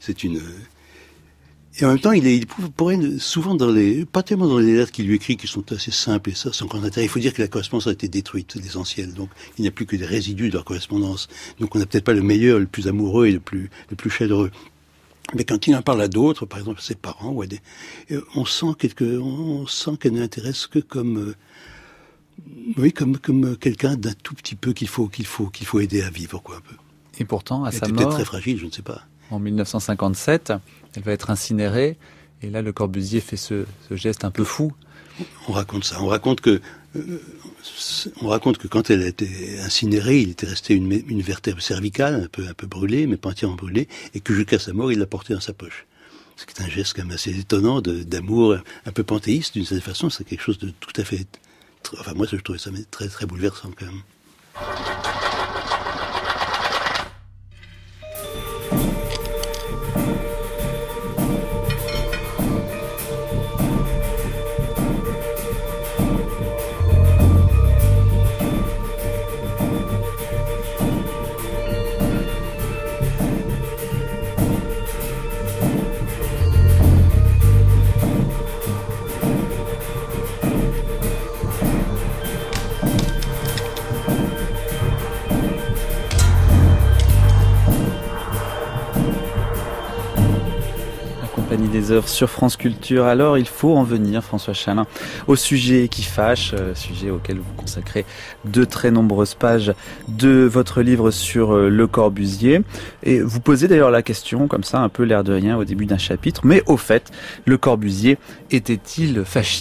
Et en même temps, il pourrait souvent pas tellement dans les lettres qu'il lui écrit, qui sont assez simples et ça, sans grand intérêt. Il faut dire que la correspondance a été détruite, l'essentiel. Donc, il n'y a plus que des résidus de leur correspondance. Donc, on n'a peut-être pas le meilleur, le plus amoureux et le plus chaleureux. Mais quand il en parle à d'autres, par exemple à ses parents, on sent qu'elle ne l'intéresse que comme quelqu'un d'un tout petit peu qu'il faut aider à vivre, quoi, un peu. Et pourtant, à sa mort, elle était peut-être très fragile, je ne sais pas. En 1957, elle va être incinérée, et là, Le Corbusier fait ce geste un peu fou. On raconte ça. On raconte que quand elle a été incinérée, il était resté une vertèbre cervicale, un peu brûlée, mais pas entièrement brûlée, et que jusqu'à sa mort, il l'a portée dans sa poche. C'est un geste quand même assez étonnant d'amour, un peu panthéiste d'une certaine façon. C'est quelque chose de tout à fait. Enfin, moi, je trouvais ça très, très bouleversant quand même. Des œuvres sur France Culture. Alors, il faut en venir, François Chalin, au sujet qui fâche, sujet auquel vous consacrez de très nombreuses pages de votre livre sur Le Corbusier. Et vous posez d'ailleurs la question, comme ça, un peu l'air de rien, au début d'un chapitre. Mais au fait, Le Corbusier était-il fasciste ?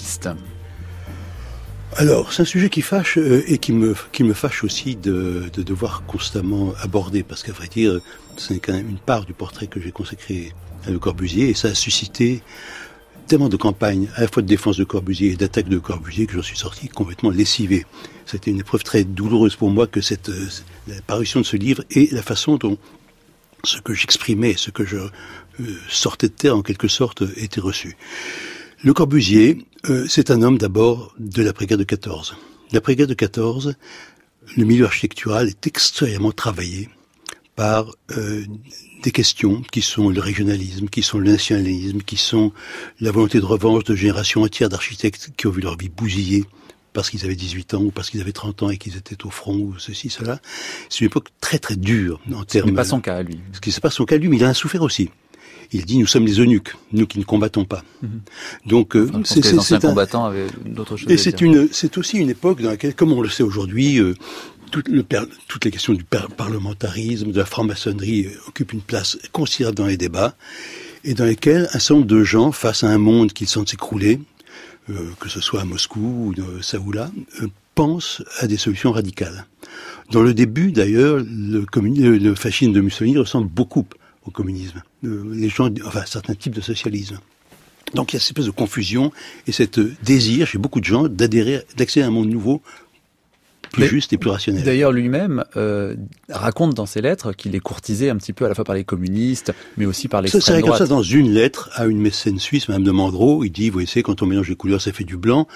Alors, c'est un sujet qui fâche et qui me fâche aussi de devoir constamment aborder, parce qu'à vrai dire, c'est quand même une part du portrait que j'ai consacré à Le Corbusier, et ça a suscité tellement de campagnes, à la fois de défense de Corbusier et d'attaque de Corbusier, que j'en suis sorti complètement lessivé. C'était une épreuve très douloureuse pour moi que la parution de ce livre et la façon dont ce que j'exprimais, ce que je sortais de terre en quelque sorte, était reçu. Le Corbusier, c'est un homme d'abord de l'après-guerre de 14. L'après-guerre de 14, le milieu architectural est extrêmement travaillé par des questions qui sont le régionalisme, qui sont le nationalisme, qui sont la volonté de revanche de générations entières d'architectes qui ont vu leur vie bousillée parce qu'ils avaient 18 ans ou parce qu'ils avaient 30 ans et qu'ils étaient au front ou ceci, cela. C'est une époque très très dure en termes... Ce n'est pas son cas à lui. Ce qui n'est pas son cas à lui, mais il en a souffert aussi. Il dit, nous sommes les eunuques, nous qui ne combattons pas. Donc, les anciens combattants avaient d'autres choses à dire. C'est aussi une époque dans laquelle, comme on le sait aujourd'hui, toutes les questions du parlementarisme, de la franc-maçonnerie occupent une place considérable dans les débats, et dans lesquels un certain nombre de gens, face à un monde qu'ils sentent s'écrouler, que ce soit à Moscou ou ça ou là, pensent à des solutions radicales. Dans le début, d'ailleurs, le fascisme de Mussolini ressemble beaucoup au communisme. Certains types de socialisme. Donc il y a cette espèce de confusion et cette désir chez beaucoup de gens d'accéder à un monde nouveau, plus juste et plus rationnel. D'ailleurs, lui-même raconte dans ses lettres qu'il est courtisé un petit peu à la fois par les communistes, mais aussi par l'extrême droite. C'est comme ça, dans une lettre à une mécène suisse, Madame de Mandreau, il dit, vous voyez, quand on mélange les couleurs, ça fait du blanc.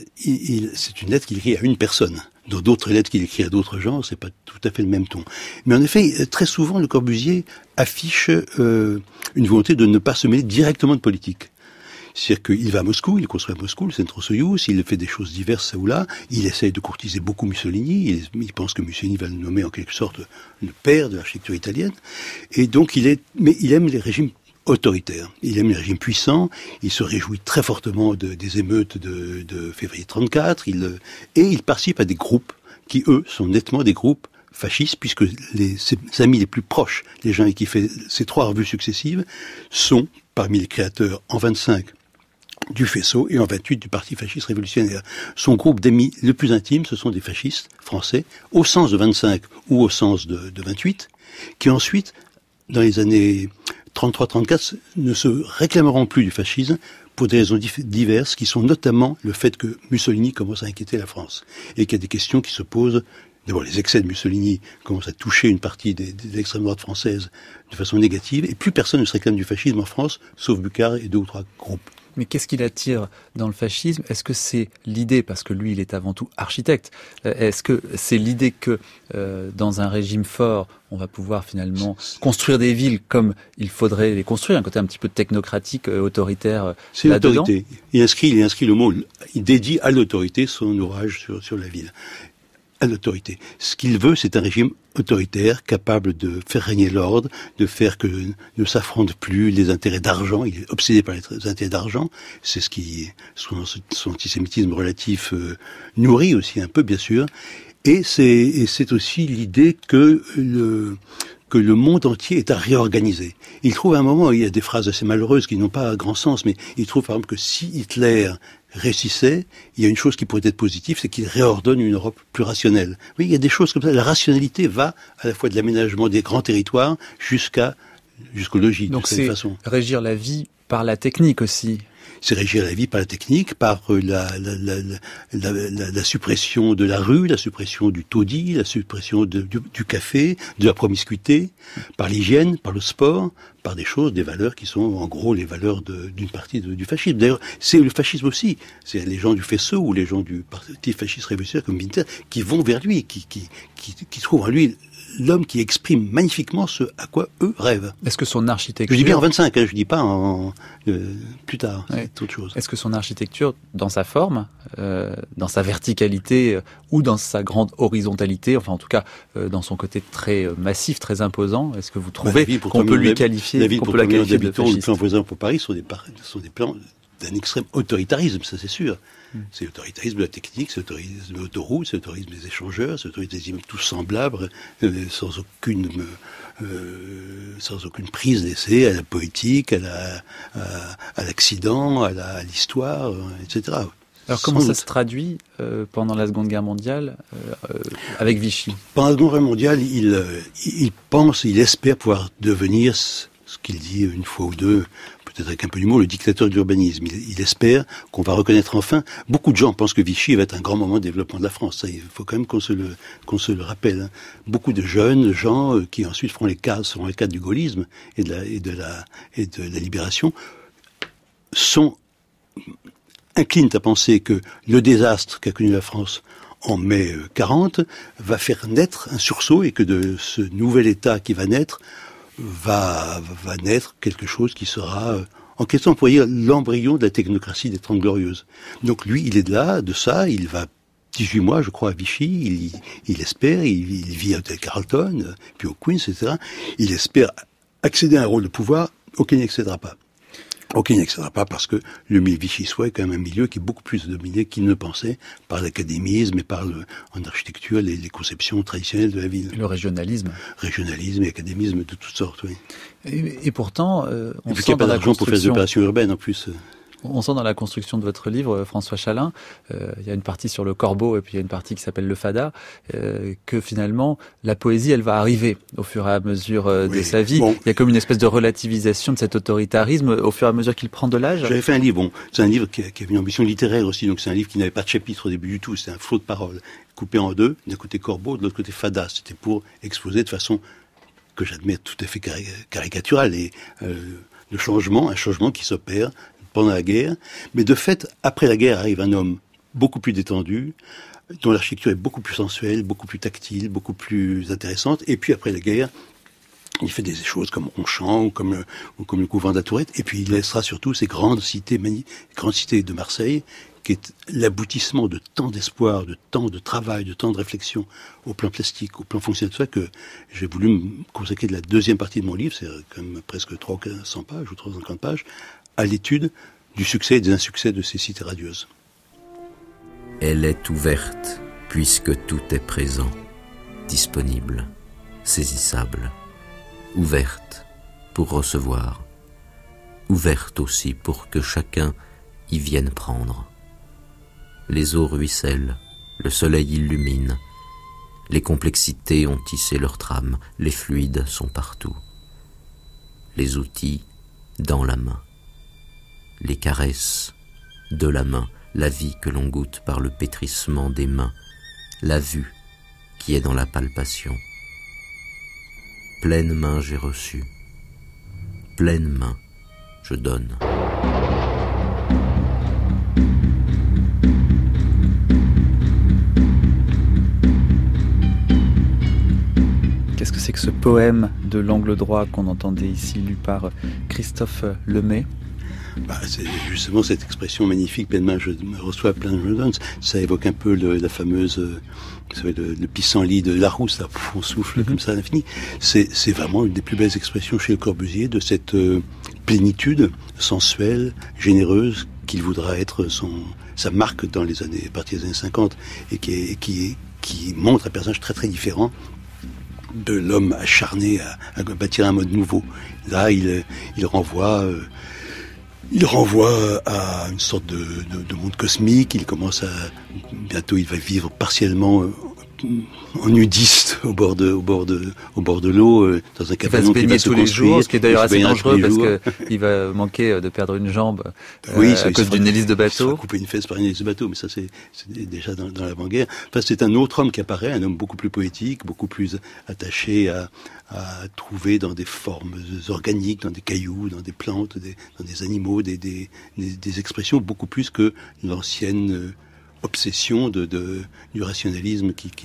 C'est une lettre qu'il écrit à une personne. Dans d'autres lettres qu'il écrit à d'autres gens, c'est pas tout à fait le même ton. Mais en effet, très souvent, Le Corbusier affiche une volonté de ne pas se mêler directement de politique. C'est-à-dire qu'il va à Moscou, il construit à Moscou, le Centro-Soyouz, il fait des choses diverses ça ou là, il essaye de courtiser beaucoup Mussolini, il pense que Mussolini va le nommer en quelque sorte le père de l'architecture italienne, et donc mais il aime les régimes autoritaires, il aime les régimes puissants, il se réjouit très fortement des émeutes de février 34, et il participe à des groupes qui, eux, sont nettement des groupes fascistes, puisque ses amis les plus proches, les gens avec qui il fait ces 3 revues successives, sont parmi les créateurs en 25 du Faisceau et en 28 du Parti fasciste révolutionnaire. Son groupe d'amis le plus intime, ce sont des fascistes français, au sens de 25 ou au sens de 28, qui ensuite, dans les années 33-34, ne se réclameront plus du fascisme pour des raisons diverses, qui sont notamment le fait que Mussolini commence à inquiéter la France, et qu'il y a des questions qui se posent. D'abord, les excès de Mussolini commencent à toucher une partie de l'extrême droite française de façon négative, et plus personne ne se réclame du fascisme en France, sauf Bucard et 2 ou 3 groupes. Mais qu'est-ce qui l'attire dans le fascisme? Est-ce que c'est l'idée, parce que lui, il est avant tout architecte, est-ce que c'est l'idée que dans un régime fort, on va pouvoir finalement construire des villes comme il faudrait les construire, un côté un petit peu technocratique, autoritaire c'est là-dedans? L'autorité. Il inscrit le mot, il dédie à l'autorité son ouvrage sur la ville. À l'autorité. Ce qu'il veut, c'est un régime autoritaire, capable de faire régner l'ordre, de faire que ne s'affrontent plus les intérêts d'argent. Il est obsédé par les intérêts d'argent. C'est ce qui, son antisémitisme relatif nourrit aussi un peu, bien sûr. Et c'est aussi l'idée que le monde entier est à réorganiser. Il trouve à un moment, il y a des phrases assez malheureuses qui n'ont pas grand sens, mais il trouve par exemple que si Hitler réussissait, il y a une chose qui pourrait être positive, c'est qu'il réordonne une Europe plus rationnelle. Oui, il y a des choses comme ça. La rationalité va à la fois de l'aménagement des grands territoires jusqu'au logis. Donc c'est régir la vie par la technique aussi. C'est régir la vie par la technique, par la suppression de la rue, la suppression du taudis, la suppression du café, de la promiscuité, par l'hygiène, par le sport, par des choses, des valeurs qui sont en gros les valeurs d'une partie du fascisme. D'ailleurs, c'est le fascisme aussi. C'est les gens du Faisceau ou les gens du Parti fasciste révolutionnaire comme Winter qui vont vers lui, qui trouvent en lui l'homme qui exprime magnifiquement ce à quoi eux rêvent. Est-ce que son architecture... Je dis bien en 25, je dis pas plus tard, ouais. C'est autre chose. Est-ce que son architecture, dans sa forme, dans sa verticalité ou dans sa grande horizontalité, enfin en tout cas dans son côté très massif, très imposant, est-ce que vous trouvez qu'on peut lui qualifier, qu'on peut la qualifier de fasciste? Les plans voisins pour Paris sont des plans d'un extrême autoritarisme, ça c'est sûr. C'est l'autoritarisme de la technique, c'est l'autoritarisme de l'autoroute, c'est l'autoritarisme des échangeurs, c'est l'autoritarisme des immeubles tous semblables, sans aucune prise d'essai à la poétique, à l'accident, à l'histoire, etc. Alors comment ça se traduit pendant la Seconde Guerre mondiale avec Vichy? Pendant la Seconde Guerre mondiale, il espère pouvoir devenir ce qu'il dit une fois ou deux, peut-être avec un peu d'humour, le dictateur de l'urbanisme. Il espère qu'on va reconnaître enfin. Beaucoup de gens pensent que Vichy va être un grand moment de développement de la France. Ça, il faut quand même qu'on se le rappelle. Hein. Beaucoup de jeunes gens qui ensuite seront les cadres du gaullisme et de la libération inclinent à penser que le désastre qu'a connu la France en mai 40 va faire naître un sursaut et que de ce nouvel État qui va naître va naître quelque chose qui sera, en question, on pourrait dire, l'embryon de la technocratie des 30 Glorieuses. Donc lui, il est de ça, il va 18 mois, je crois, à Vichy, il espère, il vit à Hôtel Carlton, puis au Queens, etc. Il espère accéder à un rôle de pouvoir auquel il n'accédera pas. Ok, il n'accédera pas parce que le milieu vichysois est quand même un milieu qui est beaucoup plus dominé qu'il ne pensait par l'académisme et par en architecture les conceptions traditionnelles de la ville. Le régionalisme. Régionalisme et académisme de toutes sortes, oui. Et pourtant, on sent dans la construction... Il n'y a pas d'argent pour faire des opérations urbaines en plus. On sent dans la construction de votre livre, François Chalin, il y a une partie sur le corbeau et puis il y a une partie qui s'appelle le fada, que finalement la poésie elle va arriver au fur et à mesure de sa vie. Bon. Il y a comme une espèce de relativisation de cet autoritarisme au fur et à mesure qu'il prend de l'âge. J'avais fait un livre, c'est un livre qui avait une ambition littéraire aussi, donc c'est un livre qui n'avait pas de chapitre au début du tout, c'était un flot de paroles, coupé en deux, d'un côté corbeau, de l'autre côté fada. C'était pour exposer de façon que j'admets tout à fait caricaturale et un changement qui s'opère pendant la guerre, mais de fait, après la guerre arrive un homme beaucoup plus détendu, dont l'architecture est beaucoup plus sensuelle, beaucoup plus tactile, beaucoup plus intéressante, et puis après la guerre, il fait des choses comme Ronchamp ou comme le couvent de la Tourette, et puis il laissera surtout ces grandes cités de Marseille, qui est l'aboutissement de tant d'espoir, de tant de travail, de tant de réflexion au plan plastique, au plan fonctionnel, tout ça, que j'ai voulu me consacrer de la deuxième partie de mon livre, c'est quand même presque 300 pages ou 350 pages, à l'étude du succès et des insuccès de ces cités radieuses. Elle est ouverte, puisque tout est présent, disponible, saisissable, ouverte pour recevoir, ouverte aussi pour que chacun y vienne prendre. Les eaux ruissellent, le soleil illumine, les complexités ont tissé leur trame, les fluides sont partout. Les outils dans la main. Les caresses de la main, la vie que l'on goûte par le pétrissement des mains, la vue qui est dans la palpation. Pleine main j'ai reçu, pleine main je donne. Qu'est-ce que c'est que ce poème de l'angle droit qu'on entendait ici, lu par Christophe Lemay ? C'est justement cette expression magnifique, pleine main je me reçois, pleine main je donne. Ça évoque un peu la fameuse, vous savez, le pissenlit de Larousse, là, on souffle comme ça à l'infini. C'est vraiment une des plus belles expressions chez Le Corbusier de cette plénitude sensuelle, généreuse, qu'il voudra être sa marque dans les années, à partir des années 50, et qui montre un personnage très très différent de l'homme acharné à bâtir un mode nouveau. Là, il renvoie à une sorte de monde cosmique. Bientôt il va vivre partiellement en nudiste au bord de l'eau, dans un cabanon qu'il va se construire. Il va se baigner tous les jours, ce qui est d'ailleurs assez dangereux parce qu'il va manquer de perdre une jambe à cause d'une hélice de bateau. Il va couper une fesse par une hélice de bateau, mais ça c'est déjà dans l'avant-guerre. Enfin, c'est un autre homme qui apparaît, un homme beaucoup plus poétique, beaucoup plus attaché à trouver dans des formes organiques, dans des cailloux, dans des plantes, dans des animaux, des expressions beaucoup plus que l'ancienne obsession du rationalisme qui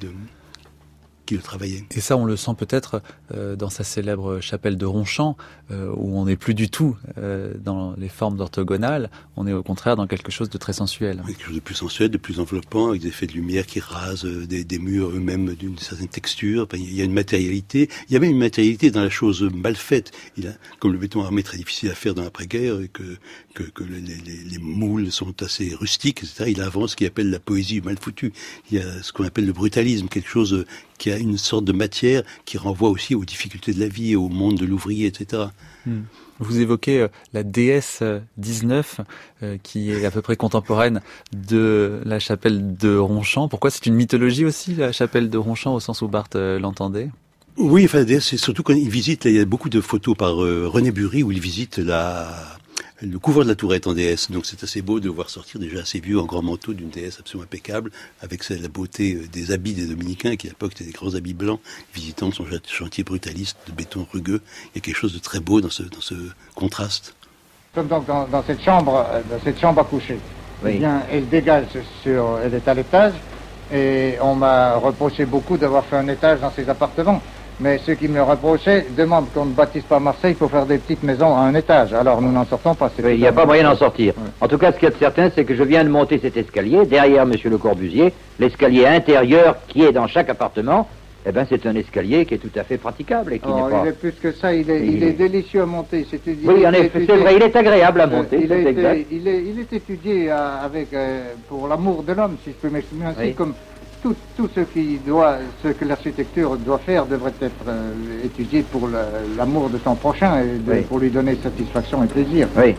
le travaillait. Et ça, on le sent peut-être dans sa célèbre chapelle de Ronchamp, où on n'est plus du tout dans les formes orthogonales, on est au contraire dans quelque chose de très sensuel. Oui, quelque chose de plus sensuel, de plus enveloppant, avec des effets de lumière qui rasent des murs eux-mêmes d'une certaine texture. Enfin, il y a une matérialité. Il y a même une matérialité dans la chose mal faite. Comme le béton armé très difficile à faire dans l'après-guerre, et que les moules sont assez rustiques, etc. Il avance ce qu'il appelle la poésie mal foutue. Il y a ce qu'on appelle le brutalisme, quelque chose qui a une sorte de matière qui renvoie aussi aux difficultés de la vie, au monde de l'ouvrier, etc. Vous évoquez la déesse 19, qui est à peu près contemporaine de la chapelle de Ronchamp. Pourquoi c'est une mythologie aussi, la chapelle de Ronchamp, au sens où Barthes l'entendait ? Oui, enfin, la déesse, c'est surtout quand il visite, là, il y a beaucoup de photos par René Bury où il visite le couvent de la Tourette en déesse. Donc c'est assez beau de le voir sortir déjà assez vieux en grand manteau d'une déesse absolument impeccable, avec la beauté des habits des dominicains, qui à l'époque étaient des grands habits blancs, visitant son chantier brutaliste de béton rugueux. Il y a quelque chose de très beau dans ce contraste. Comme donc dans cette chambre à coucher, oui. Eh bien, elle dégage elle est à l'étage, et on m'a reproché beaucoup d'avoir fait un étage dans ses appartements. Mais ceux qui me le reprochaient demandent qu'on ne bâtisse pas Marseille pour faire des petites maisons à un étage. Alors nous n'en sortons pas. Oui, il n'y a pas moyen d'en sortir. Oui. En tout cas, ce qu'il y a de certain, c'est que je viens de monter cet escalier, derrière Monsieur Le Corbusier, l'escalier intérieur qui est dans chaque appartement, eh ben, c'est un escalier qui est tout à fait praticable et qui n'est pas... Il est plus que ça, il est délicieux à monter. Oui, en effet, c'est vrai, il est agréable à monter, c'est exact. Il est étudié pour l'amour de l'homme, si je peux m'exprimer ainsi, comme tout ce que l'architecture doit faire devrait être étudié pour l'amour de son prochain et pour lui donner satisfaction et plaisir. Oui.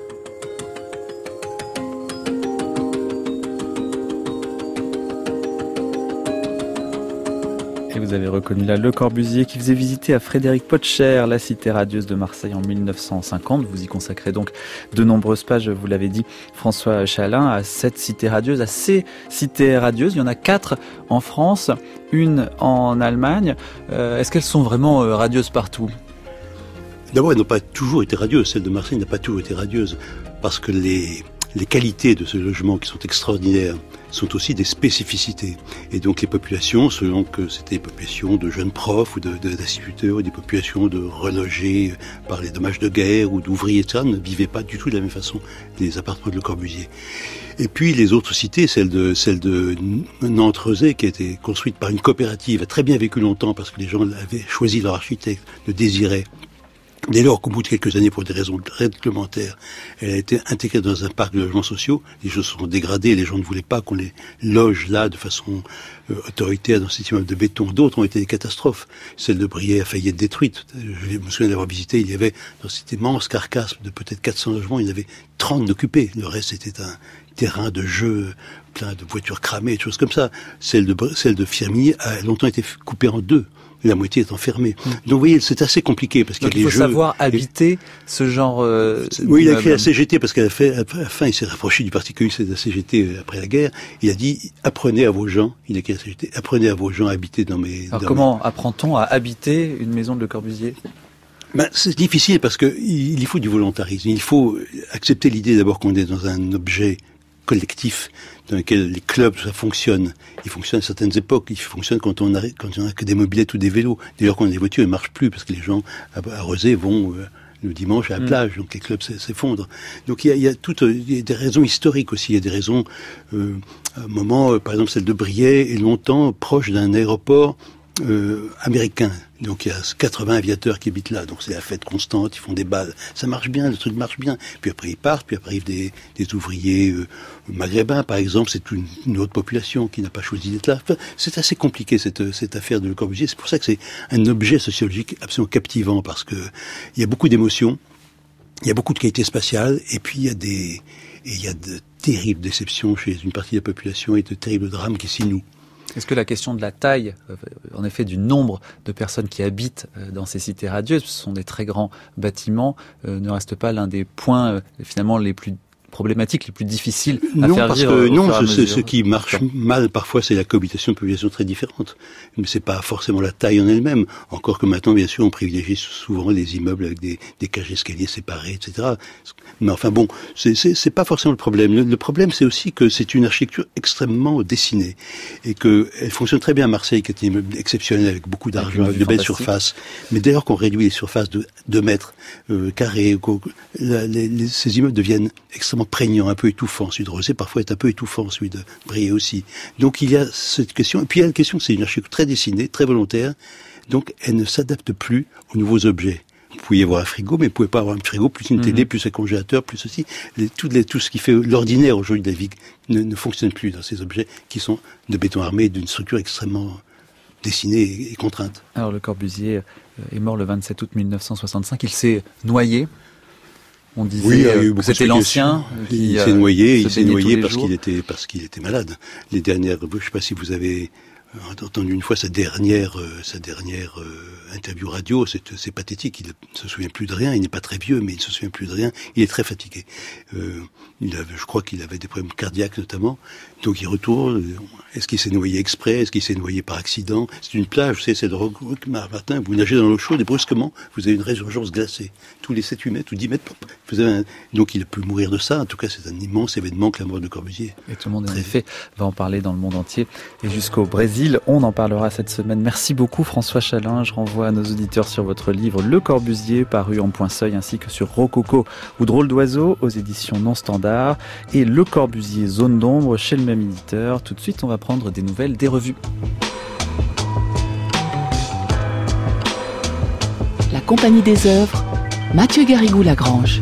Et vous avez reconnu là Le Corbusier qui faisait visiter à Frédéric Potcher la cité radieuse de Marseille en 1950. Vous y consacrez donc de nombreuses pages, vous l'avez dit, François Chalin, à cette cité radieuse, à ces cités radieuses. Il y en a 4 en France, une en Allemagne. Est-ce qu'elles sont vraiment radieuses partout ? D'abord, elles n'ont pas toujours été radieuses. Celle de Marseille n'a pas toujours été radieuse parce que les qualités de ce logement qui sont extraordinaires sont aussi des spécificités. Et donc les populations, selon que c'était des populations de jeunes profs ou d'instituteurs, ou des populations de relogés par les dommages de guerre ou d'ouvriers, etc., ne vivaient pas du tout de la même façon les appartements de Le Corbusier. Et puis les autres cités, celle de Nantes-Rezé, qui a été construite par une coopérative, a très bien vécu longtemps parce que les gens avaient choisi leur architecte, le désiraient. Dès lors qu'au bout de quelques années, pour des raisons réglementaires, elle a été intégrée dans un parc de logements sociaux, les choses sont dégradées, les gens ne voulaient pas qu'on les loge là de façon autoritaire dans ces immeubles de béton. D'autres ont été des catastrophes. Celle de Briey a failli être détruite. Je me souviens d'avoir visité, il y avait dans cette immense carcasse de peut-être 400 logements, il y en avait 30 d'occupés. Le reste, c'était un terrain de jeu plein de voitures cramées, des choses comme ça. Celle de Firminy a longtemps été coupée en 2. La moitié est enfermée. Donc vous voyez, c'est assez compliqué parce qu'il y a des jeux. Il faut savoir habiter ce genre. Oui, il a créé la CGT parce qu'à la fin, il s'est rapproché du Parti communiste de la CGT après la guerre. Il a dit apprenez à vos gens. Il a créé la CGT. Apprenez à vos gens à habiter dans mes. Alors comment apprend-on à habiter une maison de Le Corbusier ? C'est difficile parce que il faut du volontarisme. Il faut accepter l'idée d'abord qu'on est dans un objet collectif dans lequel les clubs, ça fonctionne. Ils fonctionnent à certaines époques. Ils fonctionnent quand on a que des mobylettes ou des vélos. D'ailleurs, quand on a des voitures, ils marchent plus parce que les gens à Rezé vont le dimanche à la plage. Donc les clubs s'effondrent. Donc il y a des raisons historiques aussi. Il y a des raisons, à un moment, par exemple, celle de Briey est longtemps proche d'un aéroport américain. Donc il y a 80 aviateurs qui habitent là, donc c'est la fête constante, ils font des balles, ça marche bien, le truc marche bien. Puis après ils partent, puis après arrivent des ouvriers maghrébins par exemple, c'est une autre population qui n'a pas choisi d'être là. Enfin, c'est assez compliqué cette affaire de Le Corbusier, c'est pour ça que c'est un objet sociologique absolument captivant, parce que il y a beaucoup d'émotions, il y a beaucoup de qualités spatiales, et puis il y a de terribles déceptions chez une partie de la population et de terribles drames qui s'y nouent. Est-ce que la question de la taille, en effet du nombre de personnes qui habitent dans ces cités radieuses, ce sont des très grands bâtiments, ne reste pas l'un des points finalement les plus problématiques, les plus difficiles à faire vivre? Non, ce qui marche mal parfois, c'est la cohabitation de populations très différentes. Mais c'est pas forcément la taille en elle-même. Encore que maintenant, bien sûr, on privilégie souvent les immeubles avec des cages d'escalier séparées, etc. Mais enfin bon, c'est pas forcément le problème. Le problème, c'est aussi que c'est une architecture extrêmement dessinée et que elle fonctionne très bien à Marseille, qui est un immeuble exceptionnel avec beaucoup d'argent, avec de belles surfaces. Mais dès lors qu'on réduit les surfaces de 2 mètres carrés, ces immeubles deviennent extrêmement prégnant, un peu étouffant. Celui de Rezé parfois est un peu étouffant, celui de Briey aussi. Donc il y a cette question, et puis il y a la question que c'est une architecture très dessinée, très volontaire, donc elle ne s'adapte plus aux nouveaux objets. Vous pouvez y avoir un frigo, mais vous ne pouvez pas avoir un frigo, plus une télé, plus un congélateur, plus ceci. Tout ce qui fait l'ordinaire aujourd'hui de la vie ne fonctionne plus dans ces objets qui sont de béton armé, d'une structure extrêmement dessinée et contrainte. Alors Le Corbusier est mort le 27 août 1965, il s'est noyé. On disait que c'était l'ancien qui s'est noyé. Il s'est noyé parce qu'il était malade. Les dernières, je ne sais pas si vous avez entendu une fois sa dernière interview radio, c'est pathétique. Il ne se souvient plus de rien. Il n'est pas très vieux, mais il ne se souvient plus de rien. Il est très fatigué. Je crois qu'il avait des problèmes cardiaques notamment. Donc il retourne. Est-ce qu'il s'est noyé exprès? Est-ce qu'il s'est noyé par accident? C'est une plage, c'est le Roquematin. Vous nagez dans l'eau chaude et brusquement, vous avez une résurgence glacée. Tous les 7-8 mètres ou 10 mètres, donc il peut mourir de ça. En tout cas, c'est un immense événement que la mort de Corbusier. Et tout le monde, en effet, va en parler dans le monde entier. Et jusqu'au Brésil, on en parlera cette semaine. Merci beaucoup François Chalin. Je renvoie à nos auditeurs sur votre livre Le Corbusier, paru en Point-Seuil, ainsi que sur Rococo ou Drôle d'oiseau aux éditions Non Standard, et Le Corbusier, Zone d'ombre, chez le même éditeur. Tout de suite, on va prendre des nouvelles des revues. Compagnie des œuvres, Mathieu Garrigou-Lagrange.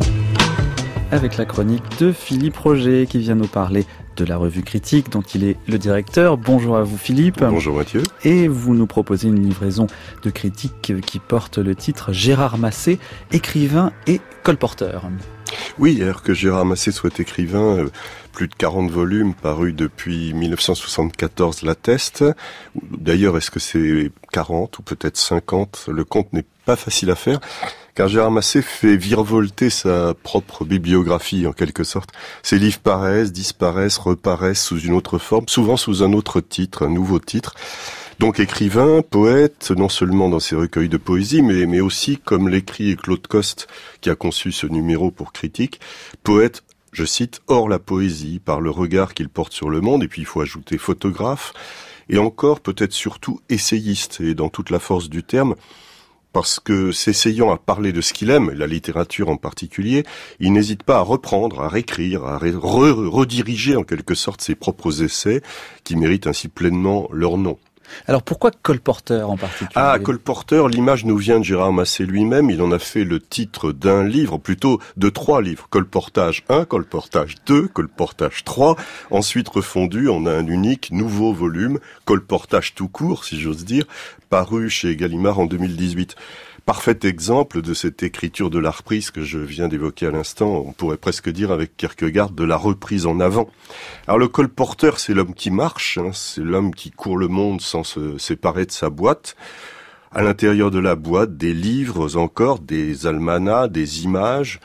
Avec la chronique de Philippe Roger qui vient nous parler de la revue Critique dont il est le directeur. Bonjour à vous Philippe. Bonjour Mathieu. Et vous nous proposez une livraison de critiques qui porte le titre Gérard Massé, écrivain et colporteur. Oui, alors que Gérard Massé soit écrivain, plus de 40 volumes parus depuis 1974 l'attestent. D'ailleurs, est-ce que c'est 40 ou peut-être 50 ? Le compte n'est pas facile à faire, car Gérard Massé fait virevolter sa propre bibliographie en quelque sorte. Ses livres paraissent, disparaissent, reparaissent sous une autre forme, souvent sous un autre titre, un nouveau titre. Donc écrivain, poète, non seulement dans ses recueils de poésie, mais aussi, comme l'écrit Claude Coste, qui a conçu ce numéro pour Critique, poète, je cite, hors la poésie, par le regard qu'il porte sur le monde, et puis il faut ajouter photographe, et encore peut-être surtout essayiste, et dans toute la force du terme, parce que s'essayant à parler de ce qu'il aime, la littérature en particulier, il n'hésite pas à reprendre, à réécrire, à rediriger en quelque sorte ses propres essais, qui méritent ainsi pleinement leur nom. Alors pourquoi colporteur en particulier ? Ah, colporteur, l'image nous vient de Gérard Massé lui-même. Il en a fait le titre d'un livre, plutôt de 3 livres. Colportage 1, colportage 2, colportage 3. Ensuite refondu en un unique nouveau volume, colportage tout court, si j'ose dire, paru chez Gallimard en 2018. Parfait exemple de cette écriture de la reprise que je viens d'évoquer à l'instant, on pourrait presque dire avec Kierkegaard de la reprise en avant. Alors le colporteur, c'est l'homme qui marche, c'est l'homme qui court le monde sans se séparer de sa boîte. À l'intérieur de la boîte, des livres encore, des almanachs, des images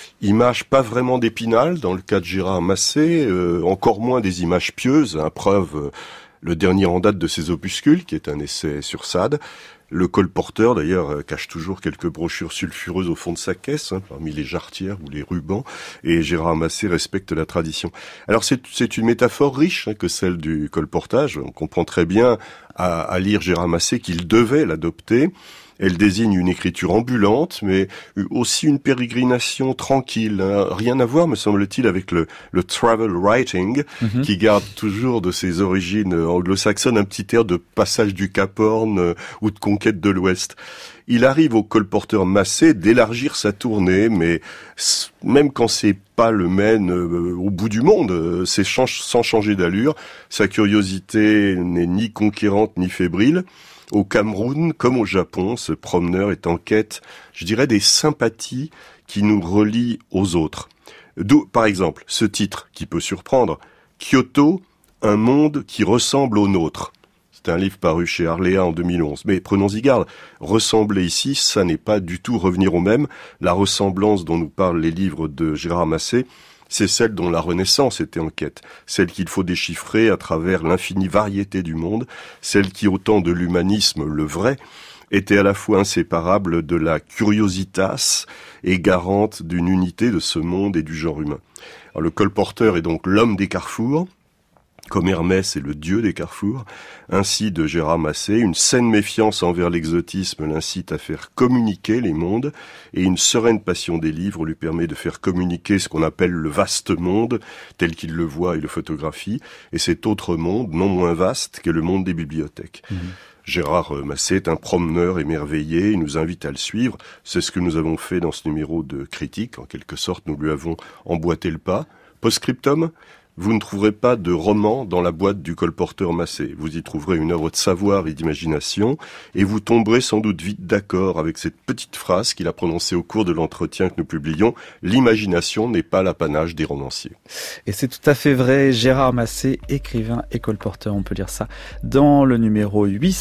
pas vraiment d'Épinal dans le cas de Gérard Massé, encore moins des images pieuses, preuve le dernier en date de ses opuscules, qui est un essai sur Sade. Le colporteur, d'ailleurs, cache toujours quelques brochures sulfureuses au fond de sa caisse, parmi les jarretières ou les rubans, et Gérard Massé respecte la tradition. Alors c'est une métaphore riche que celle du colportage. On comprend très bien à lire Gérard Massé qu'il devait l'adopter. Elle désigne une écriture ambulante, mais aussi une pérégrination tranquille. Rien à voir, me semble-t-il, avec le travel writing, qui garde toujours de ses origines anglo-saxonnes un petit air de passage du Cap Horn ou de conquête de l'Ouest. Il arrive au colporteur Massé d'élargir sa tournée, mais même quand c'est pas le mène au bout du monde, c'est sans changer d'allure. Sa curiosité n'est ni conquérante ni fébrile. Au Cameroun, comme au Japon, ce promeneur est en quête, je dirais, des sympathies qui nous relient aux autres. D'où, par exemple, ce titre qui peut surprendre, Kyoto, un monde qui ressemble au nôtre. C'est un livre paru chez Arléa en 2011. Mais prenons-y garde, ressembler ici, ça n'est pas du tout revenir au même. La ressemblance dont nous parlent les livres de Gérard Massé, c'est celle dont la Renaissance était en quête, celle qu'il faut déchiffrer à travers l'infinie variété du monde, celle qui, au temps de l'humanisme, le vrai, était à la fois inséparable de la curiositas et garante d'une unité de ce monde et du genre humain. Alors, le colporteur est donc l'homme des carrefours, comme Hermès est le dieu des carrefours, ainsi de Gérard Massé, une saine méfiance envers l'exotisme l'incite à faire communiquer les mondes, et une sereine passion des livres lui permet de faire communiquer ce qu'on appelle le vaste monde, tel qu'il le voit et le photographie, et cet autre monde, non moins vaste, qu'est le monde des bibliothèques. Gérard Massé est un promeneur émerveillé, il nous invite à le suivre, c'est ce que nous avons fait dans ce numéro de Critique, en quelque sorte nous lui avons emboîté le pas. Post-scriptum, vous ne trouverez pas de roman dans la boîte du colporteur Massé. Vous y trouverez une œuvre de savoir et d'imagination, et vous tomberez sans doute vite d'accord avec cette petite phrase qu'il a prononcée au cours de l'entretien que nous publions. L'imagination n'est pas l'apanage des romanciers. Et c'est tout à fait vrai. Gérard Massé, écrivain et colporteur, on peut lire ça dans le numéro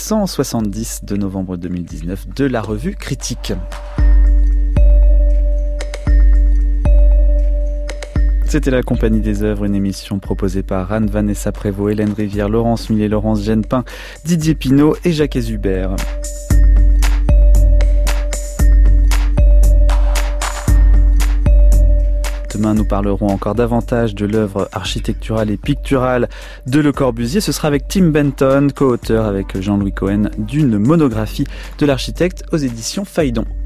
870 de novembre 2019 de la revue Critique. C'était la Compagnie des œuvres, une émission proposée par Anne-Vanessa Prévost, Hélène Rivière, Laurence Millet, Laurence Genepin, Didier Pinault et Jacques Hubert. Demain, nous parlerons encore davantage de l'œuvre architecturale et picturale de Le Corbusier. Ce sera avec Tim Benton, co-auteur avec Jean-Louis Cohen d'une monographie de l'architecte aux éditions Phaidon.